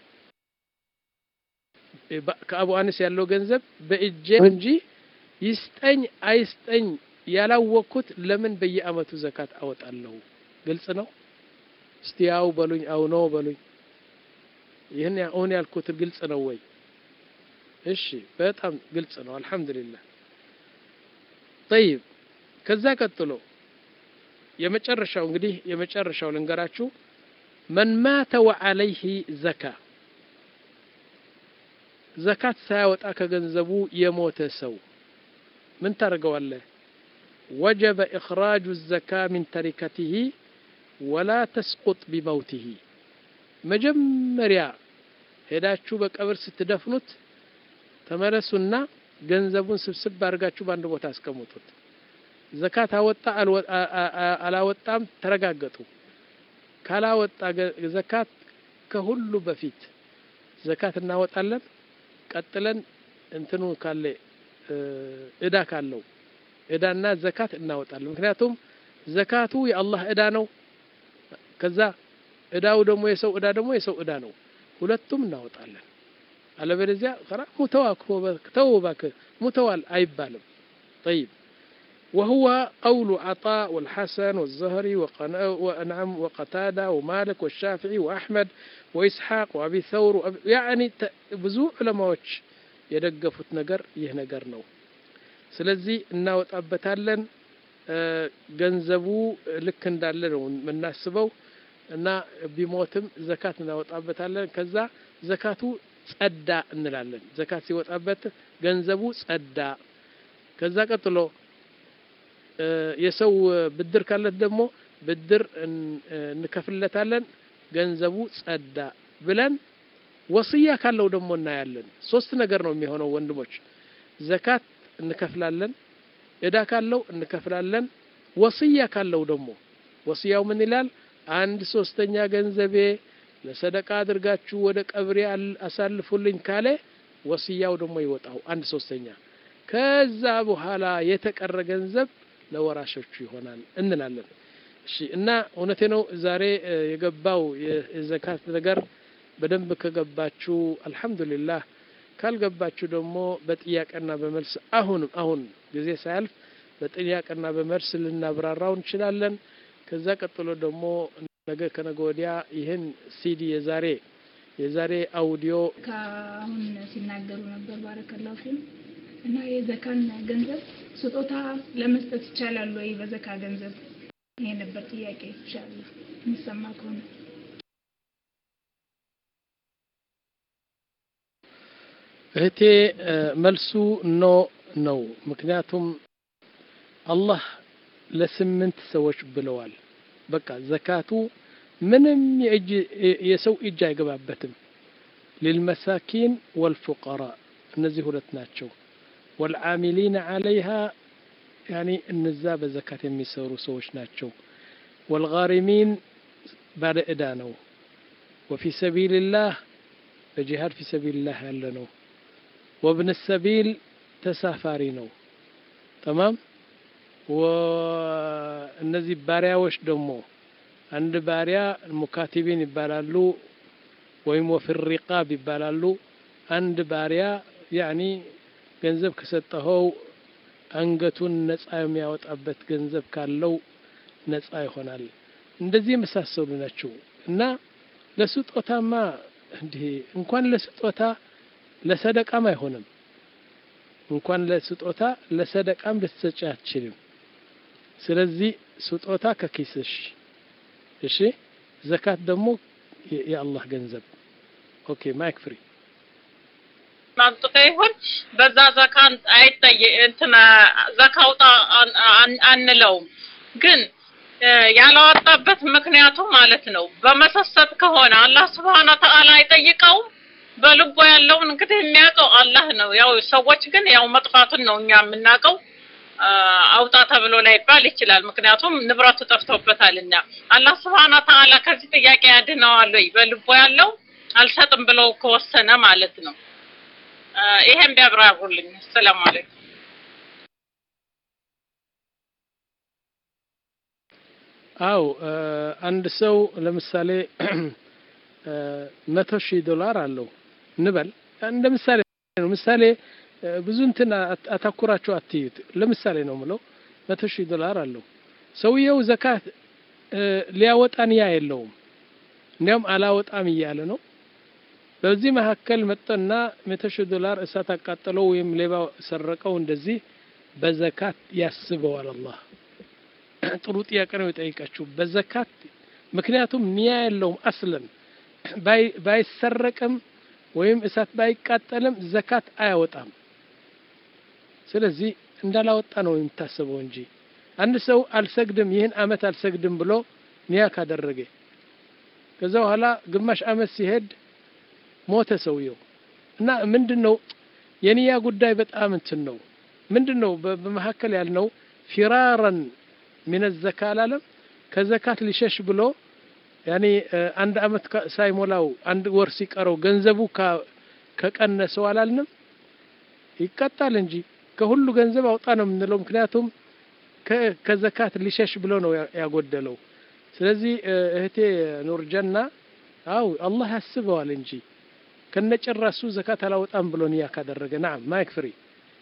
ከአቡ አኒስ ያለው ገንዘብ በእጄ እንጂ ይስጠኝ አይስጠኝ ያላወኩት ለምን በየአመቱ ዘካት አወጣለሁ ግልጽ ነው እስቲ ያው በሉኝ አው ነው በሉኝ ይሄን አሁን ያልኩት ግልጽ ነው ወይ እሺ በጣም ግልጽ ነው አልহামዱሊላህ طيب ከዛ ቀጥሎ የመጨረሻው እንግዲህ የመጨረሻው ልንገራችሁ من مات وعليه زكاه زكاه ሳያወጣ ከገንዘቡ የሞተ ሰው ምን ታረጋዋለህ وجب اخراج الزكاه من تركته ولا تسقط بموته መጀመሪያ ሄዳችሁ በቀብር ስትደፍኑት ተመለሱና ገንዘቡን ስብስብ አድርጋችሁ ባንድ ቦታ አስቀምጡት ዘካት አወጣ አላወጣም ተረጋገጡ ካላወጣ ዘካት ከሁሉ በፊት ዘካት እናወጣለን ቀጥለን እንትኑ ካለ እዳ ካለው እዳና ዘካት እናወጣለን ምክንያቱም ዘካቱ የአላህ እዳ ነው ከዛ እዳው ደግሞ የሰው እዳ ደግሞ የሰው እዳ ነው ሁለቱም እናወጣለን አለበለዚያ خلاص متواكو توبك متوال አይባልም طيب وهو قول عطاء والحسن والزهري وأنعم وقتادة ومالك والشافعي وأحمد وإسحاق وأبي ثور يعني بزو علماء يدقفت نجر يه نجر نو سلزي الناوت أبتالن ገንዘቡ ልክ እንዳለ ነው የምናስበው እና ቢሞትም ዘካት እናወጣበታለን ከዛ ዘካቱ ጸዳ እንላለን ዘካት ሲወጣበት ገንዘቡ ጸዳ ከዛ ቀጥሎ የሰው ብድር ካለት ደግሞ ብድር እንከፍለታለን ገንዘቡ ጸዳ ብለን ወሲያ ካለው ደግሞ እናያለን ሶስት ነገር ነው የሚሆነው ወንድሞች ዘካት እንከፍላለን እዳ ካለው እንከፍላለን ወሲያ ካለው ደግሞ ወሲያው ምን ይላል አንድ ሶስተኛ ገንዘቤ ለሰደቃ አድርጋችሁ ወደ ቀብሬ አሳልፉልኝ ካለ ወሲያው ደግሞ ይወጣው አንድ ሶስተኛ ከዛ በኋላ የተቀረ ገንዘብ ለወራሾቹ ይሆናል እንላለን እሺ እና እውነቴ ነው ዛሬ የገባው የዘካት ነገር በደንብ ከገባችሁ አልহামዱሊላህ ካልገባችሁ ደግሞ በጥያቄና በመልስ አሁን አሁን ጊዜ ሳያልፍ በጥያቄና በመልስ ልናብራራው እንችላለን ከዛ ቀጥሎ ደግሞ ነገ ከነገ ወዲያ ይሄን ሲዲ የዛሬ የዛሬ አውዲዮ ካሁን ሲናገሩ ነበር ባረከላሁ ፊም እና የዘካን ገንዘብ ስጦታ ለመስጠት ይቻላል ወይ በዘካ ገንዘብ ይሄ ነበር ጥያቄ ኢንሻአላህ እንሰማ ከሆነ እህቴ መልሱ ኖ ነው ምክንያቱም አላህ ለስምንት ሰዎች ብለዋል በቃ ዘካቱ ምንም የሰው እጅ አይገባበትም للمساكين والفقراء እነዚህ ሁለት ናቸው والعاملين عليها يعني እነዛ በዘካት የሚሰሩ ሰዎች ናቸው والغارمين ባለ እዳ ነው وفي سبيل الله በጂሃድ في سبيل الله ያለ ነው وابن السبيل ተሳፋሪ ነው تمام ወእነዚህ ባሪያዎች ደግሞ አንድ ባሪያ ሙካቲቢን ይባላሉ ወይም وفي الرقاب ይባላሉ አንድ ባሪያ يعني ገንዘብ ከሰጠው አንገቱን ነፃ የሚያወጣበት ገንዘብ ካለው ነፃ ይሆናል እንደዚህ መሳሰሉ ናቸው እና ለስጦታማ እንዴ እንኳን ለስጦታ ለሰደቃም አይሆንም እንኳን ለስጦታ ለሰደቃም ልትሰጪ አትችልም ስለዚህ ስጦታ ከኪስሽ እሺ ዘካት ደግሞ የአላህ ገንዘብ ኦኬ ማይክ ፍሪ ማጥቶ ይሁን በዛ ዘካን አይጠየ እንትና ዘካውታ አንለው ግን ያላወጣበት ምክንያቱ ማለት ነው በመሰሰት ከሆነ አላህ Subhanahu Wa Ta'ala አይጠይቀው በልቦ ያለውን እንግዲህ የሚያውቀው አላህ ነው ያው ሰዎች ግን ያው መጥፋቱን ነው እኛ የምናውቀው አውጣ ተብሎ ላይ ይባል ይችላል ምክንያቱም ንብረቱ ጠፍቶበታልና አላህ Subhanahu Wa Ta'ala ከዚህ ጥያቄ ያድነዋል ወይ በልቦ ያለው አልሰጥም ብለው ከወሰነ ማለት ነው ይሄን ቢያብራሩልኝ ሰላም አለይኩም አው አንድ ሰው ለምሳሌ መቶ ሺህ ዶላር አለው ንበል እንደ ምሳሌ ነው ምሳሌ ብዙ እንትና አታኩራቸው አትይት ለምሳሌ ነው ምለው መቶ ሺህ ዶላር አለው ሰውየው ዘካት ሊያወጣን ያ የለውም እንደውም አላወጣም ይያለ ነው በዚህ መሐከል መጣና መቶ ሺህ ዶላር እሳት አቃጠለው ወይም ሌባ ሰረቀው እንደዚህ በዘካት ያስበዋል አላህ ጥሩ ጥያቄ ነው የጠይቃችሁ በዘካት ምክንያቱም ንያ የለውም አስለን ባይ ባይሰረቅም ወይም እሳት ባይቃጠልም ዘካት አያወጣም ስለዚህ እንዳላወጣ ነው የምታስበው እንጂ አንድ ሰው አልሰግድም ይሄን አመት አልሰግድም ብሎ ንያ ካደረገ ከዛ በኋላ ግማሽ አመት ሲሄድ ሞተ ሰውየው እና ምንድነው የንያ ጉዳይ በጣም እንትን ነው ምንድነው በመሐከል ያልነው ፊራራን من الزكاه አላለም ከዘካት ሊሸሽ ብሎ ያኒ አንድ አመት ሳይሞላው አንድ ወር ሲቀረው ገንዘቡ ከቀነሰው አላልንም ይቀጣል እንጂ ከሁሉ ገንዘብ አውጣ ነው የምንለው ምክንያቱም ከዘካት ሊሸሽ ብሎ ነው ያጎደለው ስለዚህ እህቴ ኑር ጀና አው አላህ ያስበዋል እንጂ ከነጨራሱ ዘካት አላወጣም ብሎ ንያ ካደረገ نعم ማይክ ፍሪ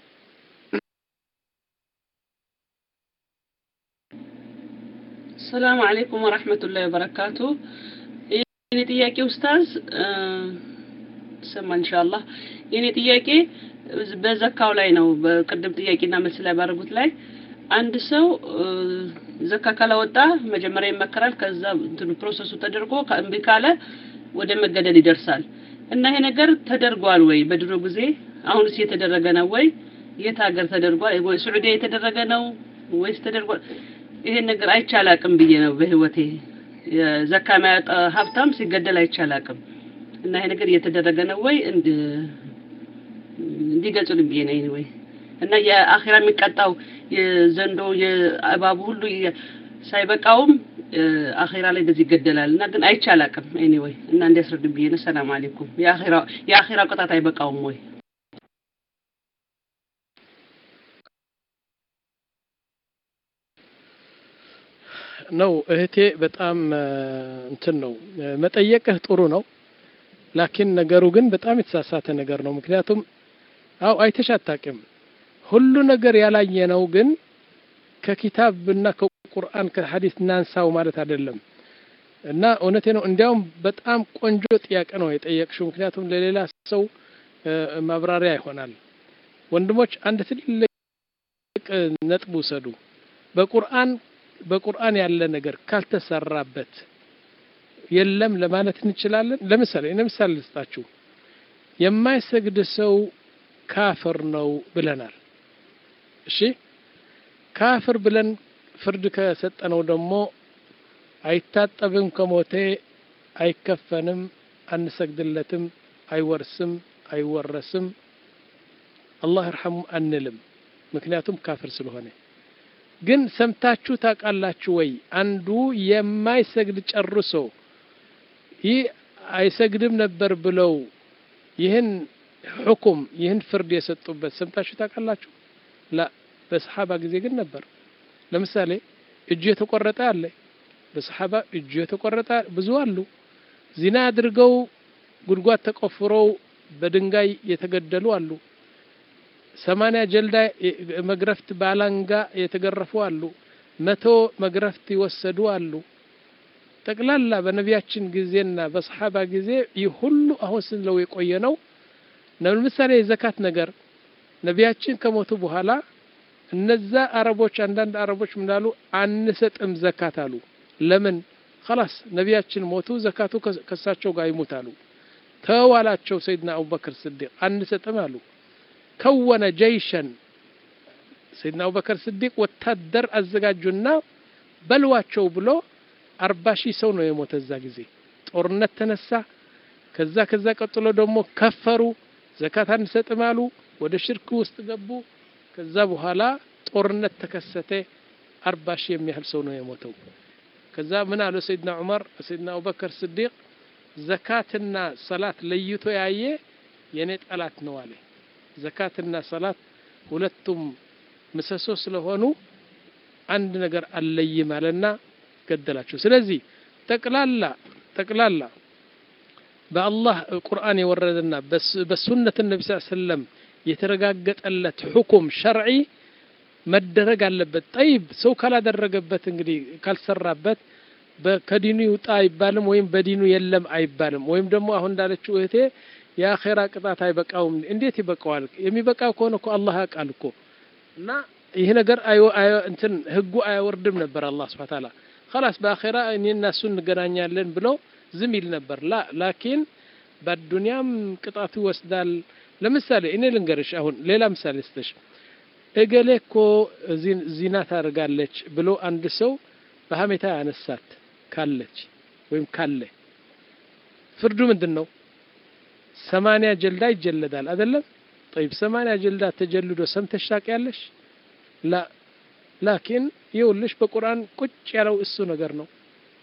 السلام عليكم ورحمة الله وبركاته يعني تياكي أستاذ سمع إن شاء الله يعني تياكي بزكاة لاينا وبقدم تياكي نعمل سلا بارغوت لاي عند سو زكاة كلا وطا مجمرين مكرال كذا انتو بروسسو تدرقو كأنبكالة ودم الجدد يدرسال إنه هنا قر تدرقوال وي بدرو بزي أهون سي تدرقنا وي يتاقر تدرقوال وي سعودية تدرقنا ويس تدرقوال ይሄን ነገር አይቻላልም ብዬ ነው በህይወቴ ዘካ ማያጣ ሀብታም ሲገደል አይቻላልም እና ይሄ ነገር እየተደረገ ነው ወይ እንድ እንዲገልጹልኝ ብዬ ነው ወይ እና የአኺራ የሚቀጣው የዘንዶ የእባቡ ሁሉ ሳይበቃውም አኺራ ላይ እንደዚህ ይገደላል እና ግን አይቻላቅም ኤኒዌይ እና እንዲያስረዱኝ ብዬ ነው። ሰላም አለይኩም። የአኺራ የአኺራ ቅጣት አይበቃውም ወይ ነው? እህቴ በጣም እንትን ነው መጠየቅህ ጥሩ ነው። ላኪን ነገሩ ግን በጣም የተሳሳተ ነገር ነው። ምክንያቱም አው አይተሻታቅም ሁሉ ነገር ያላየነው ግን ከኪታብና ከቁርአን ከሐዲስ እናንሳው ማለት አይደለም። እና እውነቴ ነው እንዲያውም በጣም ቆንጆ ጥያቄ ነው የጠየቅሽው። ምክንያቱም ለሌላ ሰው ማብራሪያ ይሆናል። ወንድሞች አንድ ትልቅ ነጥብ ውሰዱ። በቁርአን በቁርአን ያለ ነገር ካልተሰራበት የለም ለማለት እንችላለን። ለምሳሌ ለምሳሌ ልስጣችሁ። የማይሰግድ ሰው ካፍር ነው ብለናል። እሺ ካፍር ብለን ፍርድ ከሰጠነው ደግሞ አይታጠብም፣ ከሞተ አይከፈንም፣ አንሰግድለትም፣ አይወርስም፣ አይወረስም፣ አላህ ይርሐሙ አንልም። ምክንያቱም ካፍር ስለሆነ። ግን ሰምታችሁ ታውቃላችሁ ወይ አንዱ የማይሰግድ ጨርሶ ይህ አይሰግድም ነበር ብለው ይህን ሁክም ይህን ፍርድ የሰጡበት ሰምታችሁ ታውቃላችሁ? ላ በሰሃባ ጊዜ ግን ነበር። ለምሳሌ እጁ የተቆረጠ አለ። በሰሃባ እጁ የተቆረጠ ብዙ አሉ። ዚና አድርገው ጉድጓድ ተቆፍረው በድንጋይ የተገደሉ አሉ። ሰማንያ ጀልዳ መግረፍት ባላንጋ የተገረፉ አሉ። መቶ መግረፍት ይወሰዱ አሉ። ጠቅላላ በነቢያችን ጊዜና በሰሃባ ጊዜ ይሁሉ አሁን ስንለው የቆየ ነው። ለምሳሌ የዘካት ነገር ነቢያችን ከሞቱ በኋላ እነዛ አረቦች አንዳንድ አረቦች ምናሉ አንሰጥም ዘካት አሉ። ለምን? خلاص ነቢያችን ሞቱ፣ ዘካቱ ከሳቸው ጋር ይሞታሉ። ተዋላቸው ሰይድና አቡበክር ስዲቅ አንሰጥም አሉ። ከወነ ጀይሸን ሰይድና አቡበክር ስዲቅ ወታደር አዘጋጁና በልዋቸው ብሎ አርባ ሺህ ሰው ነው የሞተ እዛ ጊዜ። ጦርነት ተነሳ። ከዛ ከዛ ቀጥሎ ደግሞ ከፈሩ፣ ዘካት አንሰጥም አሉ፣ ወደ ሽርክ ውስጥ ገቡ። ከዛ በኋላ ጦርነት ተከሰተ። አርባ ሺህ የሚያህል ሰው ነው የሞተው። ከዛ ምን አለ ሰይድና ዑመር ሰይድና አቡበክር ስዲቅ ዘካትና ሰላት ለይቶ ያየ የኔ ጠላት ነው አለ። ዘካትና ሰላት ሁለቱም ምሰሶ ስለሆኑ አንድ ነገር አለይም አለና ገደላቸው። ስለዚህ ጠቅላላ ጠቅላላ በአላህ ቁርአን የወረደና በሱነት ነብዩ ሰለላሁ ዐለይሂ ወሰለም የተረጋገጠለት ሁክም ሸርዒ መደረግ አለበት። طيب ሰው ካላደረገበት እንግዲህ ካልሰራበት በከዲኑ ይውጣ አይባልም፣ ወይም በዲኑ የለም አይባልም። ወይም ደግሞ አሁን እንዳለችው እህቴ የአኺራ ቅጣት አይበቃውም። እንዴት ይበቃዋል? የሚበቃው ከሆነ እኮ አላህ ያውቃል እኮ። እና ይሄ ነገር አይ እንትን ህጉ አይወርድም ነበር አላህ Subhanahu Wa Ta'ala خلاص በአኺራ እኔና እሱ እንገናኛለን ብሎ ዝም ይል ነበር። ላ ላኪን በዱንያም ቅጣቱ ይወስዳል። ለምሳሌ እኔ ልንገርሽ አሁን ሌላ ምሳሌ ስተሽ እገሌ እኮ ዚና ታደርጋለች ብሎ አንድ ሰው በሐሜታ ያነሳት ካለች ወይም ካለ ፍርዱ ምንድነው? ሰማንያ ጀልዳ ይጀለዳል አይደለም? طيب ሰማንያ ጀልዳ ተጀልዶ ሰምተሽ ታውቂያለሽ? ላ ላኪን ይኸውልሽ በቁርአን ቁጭ ያለው እሱ ነገር ነው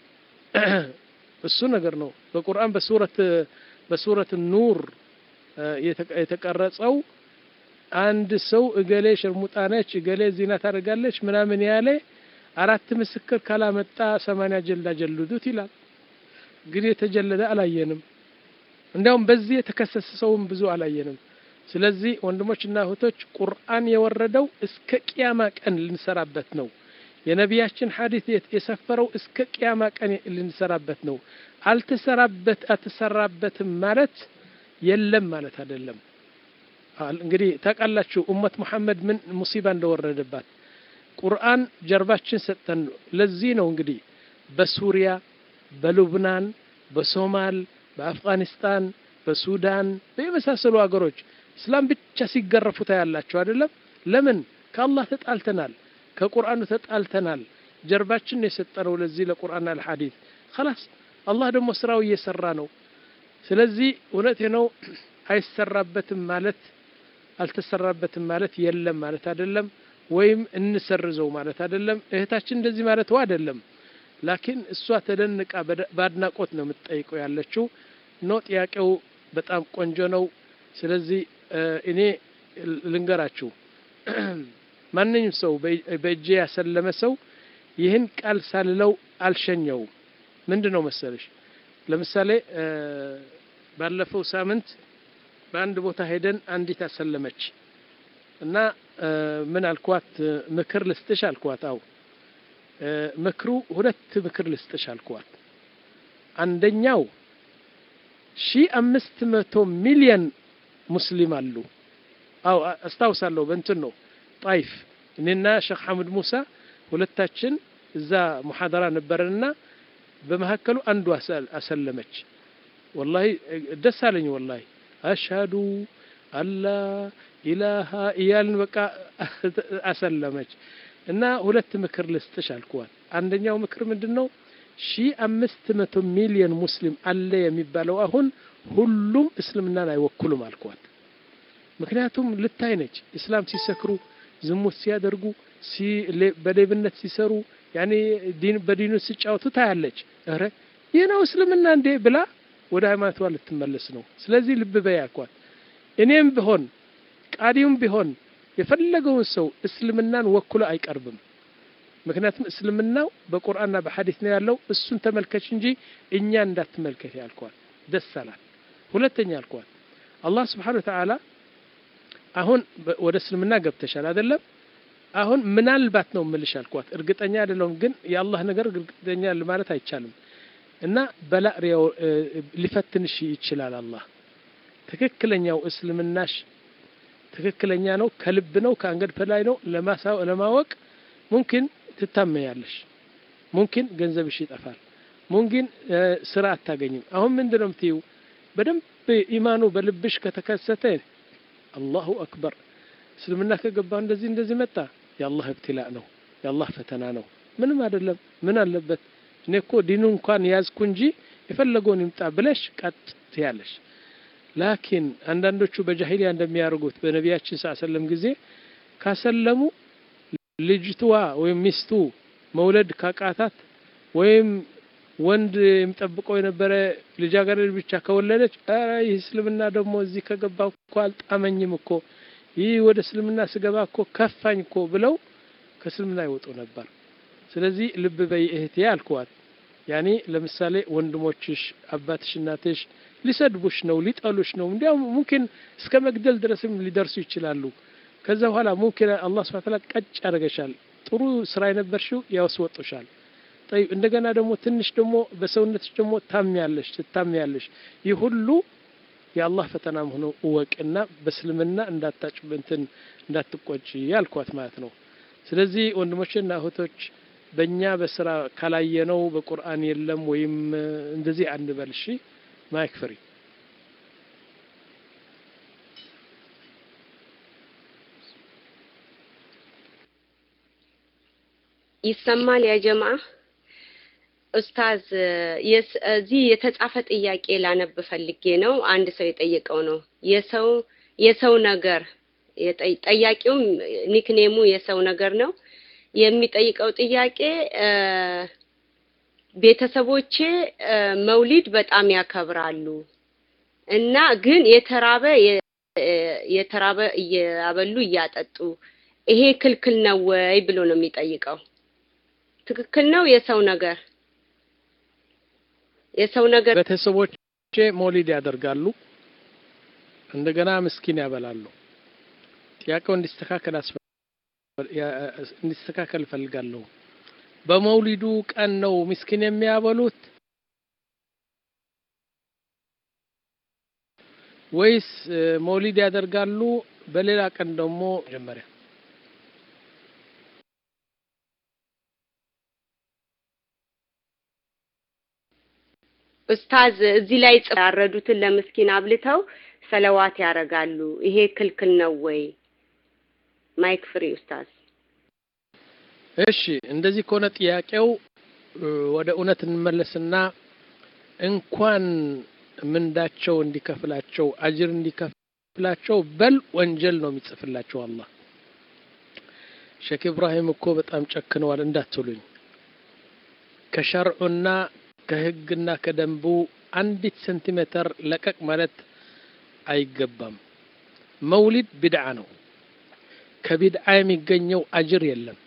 እሱ ነገር ነው። በቁርአን በሱረት በሱረት ኑር የተቀረጸው አንድ ሰው እገሌ ሸርሙጣነች እገሌ ዚና ታደርጋለች ምናምን ያለ አራት ምስክር ካላመጣ ሰማንያ ጀልዳ ጀልዱት ይላል። ግን የተጀለደ አላየንም። እንደውም በዚህ የተከሰሰ ሰውም ብዙ አላየንም። ስለዚህ ወንድሞችና እህቶች ቁርአን የወረደው እስከ ቂያማ ቀን ልንሰራበት ነው። የነቢያችን ሐዲስ የሰፈረው እስከ ቂያማ ቀን ልንሰራበት ነው። አልተሰራበት አትሰራበትም ማለት የለም ማለት አይደለም። እንግዲህ ታውቃላችሁ ኡመት መሐመድ ምን ሙሲባ እንደወረደባት ቁርአን ጀርባችን ሰጠን። ለዚህ ነው እንግዲህ በሱሪያ በሉብናን በሶማል በአፍጋኒስታን በሱዳን በመሳሰሉ ሀገሮች እስላም ብቻ ሲገረፉ ታያላችሁ አይደለም? ለምን? ከአላህ ተጣልተናል፣ ከቁርአኑ ተጣልተናል። ጀርባችን የሰጠነው ለዚህ ለቁርአንና ለሐዲስ خلاص አላህ ደግሞ ስራው እየሰራ ነው። ስለዚህ እውነቴ ነው አይሰራበትም ማለት አልተሰራበትም ማለት የለም ማለት አይደለም ወይም እንሰርዘው ማለት አይደለም እህታችን እንደዚህ ማለት ነው አይደለም ላኪን እሷ ተደንቃ ባድናቆት ነው የምትጠይቀው ያለችው ነው ጥያቄው በጣም ቆንጆ ነው ስለዚህ እኔ ልንገራችሁ ማንኛውም ሰው በእጄ ያሰለመ ሰው ይህን ቃል ሳልለው አልሸኘው ምንድነው መሰለሽ ለምሳሌ ባለፈው ሳምንት በአንድ ቦታ ሄደን አንዲት አሰለመች እና ምን አልኳት ምክር ልስጥሽ አልኳት አው ምክሩ ሁለት ምክር ልስጥሽ አልኳት አንደኛው ሺህ አምስት መቶ ሚሊዮን ሙስሊም አሉ አው አስታውሳለሁ በእንትን ነው ጣይፍ እኔና ሼክ ሐመድ ሙሳ ሁለታችን እዛ ሙሐደራ ነበርና በመሐከሉ አንዱ አሰለመች والله ደስ አለኝ والله አሽሃዱ አላ ኢላሃ ኢላን በቃ አሰለመች እና ሁለት ምክር ልስጥሽ አልኳት አንደኛው ምክር ምንድነው ሺህ አምስት መቶ ሚሊዮን ሙስሊም አለ የሚባለው አሁን ሁሉም እስልምናን አይወክሉም አልኳት ምክንያቱም ልታይ ነች እስላም ሲሰክሩ ዝሙት ሲያደርጉ ሲ በሌብነት ሲሰሩ ያኔ ዲን በዲኑ ሲጫወቱ ታያለች አረ የነው እስልምና እንደ ብላ ወደ ሃይማኖቷ ልትመለስ ነው ስለዚህ ልብ በያኳት እኔም ቢሆን ቃዲውም ቢሆን የፈለገው ሰው እስልምናን ወክሎ አይቀርብም ምክንያቱም እስልምናው በቁርአንና በሐዲስ ነው ያለው እሱን ተመልከች እንጂ እኛ እንዳትመልከት ያልኳት ደስ አላት ሁለተኛ ያልኳት አላህ Subhanahu Wa Ta'ala አሁን ወደ እስልምና ገብተሻል አይደለም አሁን ምናልባት ነው ምልሽ አልኳት እርግጠኛ አይደለም ግን የአላህ ነገር እርግጠኛ ለማለት አይቻልም እና በላ ሊፈትንሽ ይችላል አላህ ትክክለኛው እስልምናሽ ትክክለኛ ነው ከልብ ነው ከአንገድ በላይ ነው ለማሳው ለማወቅ ممكن ትታመያለሽ ممكن ገንዘብሽ ይጠፋል ممكن ስራ አታገኝም አሁን ምንድነው የምትይው በደንብ ኢማኑ በልብሽ ከተከሰተ አላሁ አክበር እስልምና ከገባ እንደዚህ እንደዚህ መጣ ያላህ ኢብትላእ ነው ያላህ ፈተና ነው ምንም አይደለም ምን አለበት እኔኮ ዲኑ እንኳን ያዝኩ እንጂ የፈለገውን ይምጣ ብለሽ ቀጥ ያለሽ ላኪን አንዳንዶቹ በጃሂሊያ እንደሚያርጉት በነቢያችን ሰለላሁ ጊዜ ካሰለሙ ልጅቷ ወይም ሚስቱ መውለድ ካቃታት ወይም ወንድ የሚጠብቀው የነበረ ልጃገረድ ብቻ ከወለደች አይ እስልምና ደግሞ እዚህ ከገባው እኮ አልጣመኝም እኮ ይህ ወደ እስልምና ስገባ እኮ ከፋኝ እኮ ብለው ከእስልምና ይወጡ ነበር ስለዚህ ልብ በይ እህቴ አልኳት ያኒ ለምሳሌ ወንድሞችሽ አባትሽ እናትሽ ሊሰድቡሽ ነው ሊጠሉሽ ነው እንዲያው ممكن እስከ መግደል ድረስም ሊደርሱ ይችላሉ ከዛ በኋላ ممكن አላህ Subhanahu Wa Ta'ala ቀጭ ያደርገሻል ጥሩ ስራ የነበርሽው ያስወጥሻል طيب እንደገና ደግሞ ትንሽ ደግሞ በሰውነትሽ ደግሞ ታምያለሽ ትታምያለሽ ይህ ሁሉ የአላህ ፈተና ሆኖ ወቅና በእስልምና እንዳታጭበንትን እንዳትቆጪ ያልኳት ማለት ነው ስለዚህ ወንድሞችና እህቶች በእኛ በስራ ካላየነው በቁርአን የለም ወይም እንደዚህ አንበልሽ ማይክ ፍሪ ይሰማል ያ ጀማዓ ኡስታዝ የዚህ የተጻፈ ጥያቄ ላነብ ፈልጌ ነው አንድ ሰው የጠየቀው ነው የሰው የሰው ነገር ጠያቂውም ኒክኔሙ የሰው ነገር ነው የሚጠይቀው ጥያቄ ቤተሰቦቼ መውሊድ በጣም ያከብራሉ እና ግን የተራበ የተራበ ያበሉ ያጠጡ ይሄ ክልክል ነው ወይ ብሎ ነው የሚጠይቀው ትክክል ነው የሰው ነገር የሰው ነገር ቤተሰቦቼ መውሊድ ያደርጋሉ እንደገና ምስኪን ያበላሉ ጥያቄው እንዲስተካከል እንዲስተካከል ፈልጋለሁ በመውሊዱ ቀን ነው ምስኪን የሚያበሉት ወይስ መውሊድ ያደርጋሉ በሌላ ቀን ደግሞ ጀመረ ኡስታዝ እዚህ ላይ ያረዱትን ለምስኪን አብልተው ሰለዋት ያረጋሉ ይሄ ክልክል ነው ወይ ማይክ ፍሪ ኡስታዝ እሺ እንደዚህ ከሆነ ጥያቄው ወደ እውነት እንመለስና እንኳን ምንዳቸው እንዲከፍላቸው አጅር እንዲከፍላቸው በል ወንጀል ነው የሚጽፍላቸው አላህ ሼክ ኢብራሂም እኮ በጣም ጨክነዋል እንዳትሉኝ ከሸርዑና ከህግና ከደንቡ አንዲት ሴንቲሜትር ለቀቅ ማለት አይገባም መውሊድ ቢድዓ ነው ከቢድዓ የሚገኘው አጅር የለም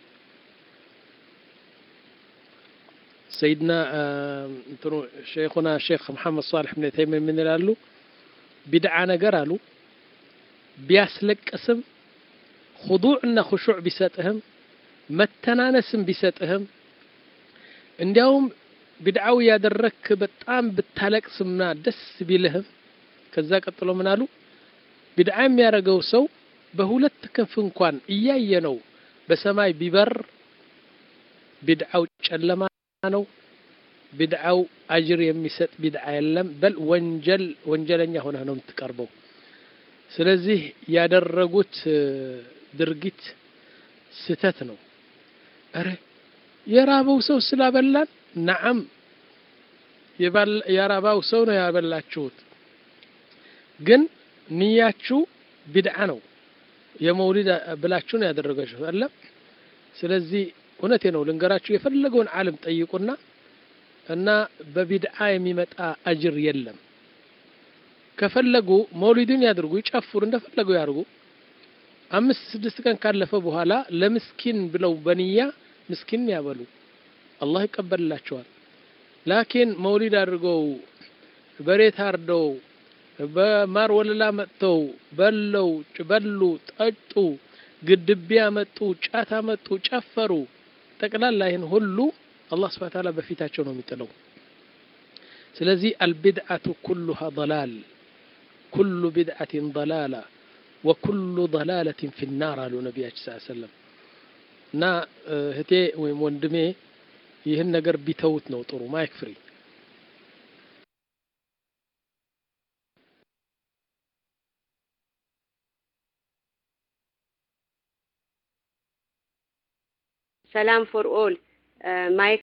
سيدنا انتو شيخنا شيخ محمد صالح بن تيمية من يلالو بدعة ነገር አሉ ቢያስለቅስም خضوعና خشوع ቢሰጥህም መተናነስም ቢሰጥህም እንዲያውም ቢድዓው ያደረክ በጣም ብታለቅስምና ደስ ቢልህም ከዛ ቀጥሎ ምን አሉ ቢድዓ የሚያረገው ሰው በሁለት ክንፍ እንኳን እያየነው በሰማይ ቢበር ቢድዓው ጨለማ ነው ቢድዓው አጅር የሚሰጥ ቢድዓ የለም በል ወንጀል ወንጀለኛ ሆነ ነው የምትቀርበው ስለዚህ ያደረጉት ድርጊት ስተት ነው አረ የራበው ሰው ስላበላን ነዓም የራባው ሰው ነው ያበላችሁት ግን ንያችሁ ቢድዓ ነው የመውሊድ ብላችሁ ነው ያደረጋችሁት አለ ስለዚህ እውነቴ ነው ልንገራችሁ የፈለገውን ዓለም ጠይቁና እና በቢድዓ የሚመጣ አጅር የለም ከፈለጉ መውሊድን ያድርጉ ይጨፍሩ እንደፈለጉ ያርጉ አምስት ስድስት ቀን ካለፈ በኋላ ለምስኪን ብለው በንያ ምስኪን ያበሉ አላህ ይቀበልላቸዋል ላኪን መውሊድ አድርገው በሬት አርደው በማር ወለላ መጥተው በለው በሉ ጠጡ ግድቢያ መጡ ጫታ መጡ ጨፈሩ ጠቅላላ ይሄን ሁሉ አላህ Subhanahu Wa Ta'ala በፊታቸው ነው የሚጥለው ስለዚህ البدعة كلها ضلال كل بدعة ضلالة وكل ضلالة في النار قالوا النبي صلى الله عليه وسلم ና እህቴ ወይም ወንድሜ ይሄን ነገር ቢተውት ነው ጥሩ ማይክፍሪ ሰላም ፎር ኦል ማይክ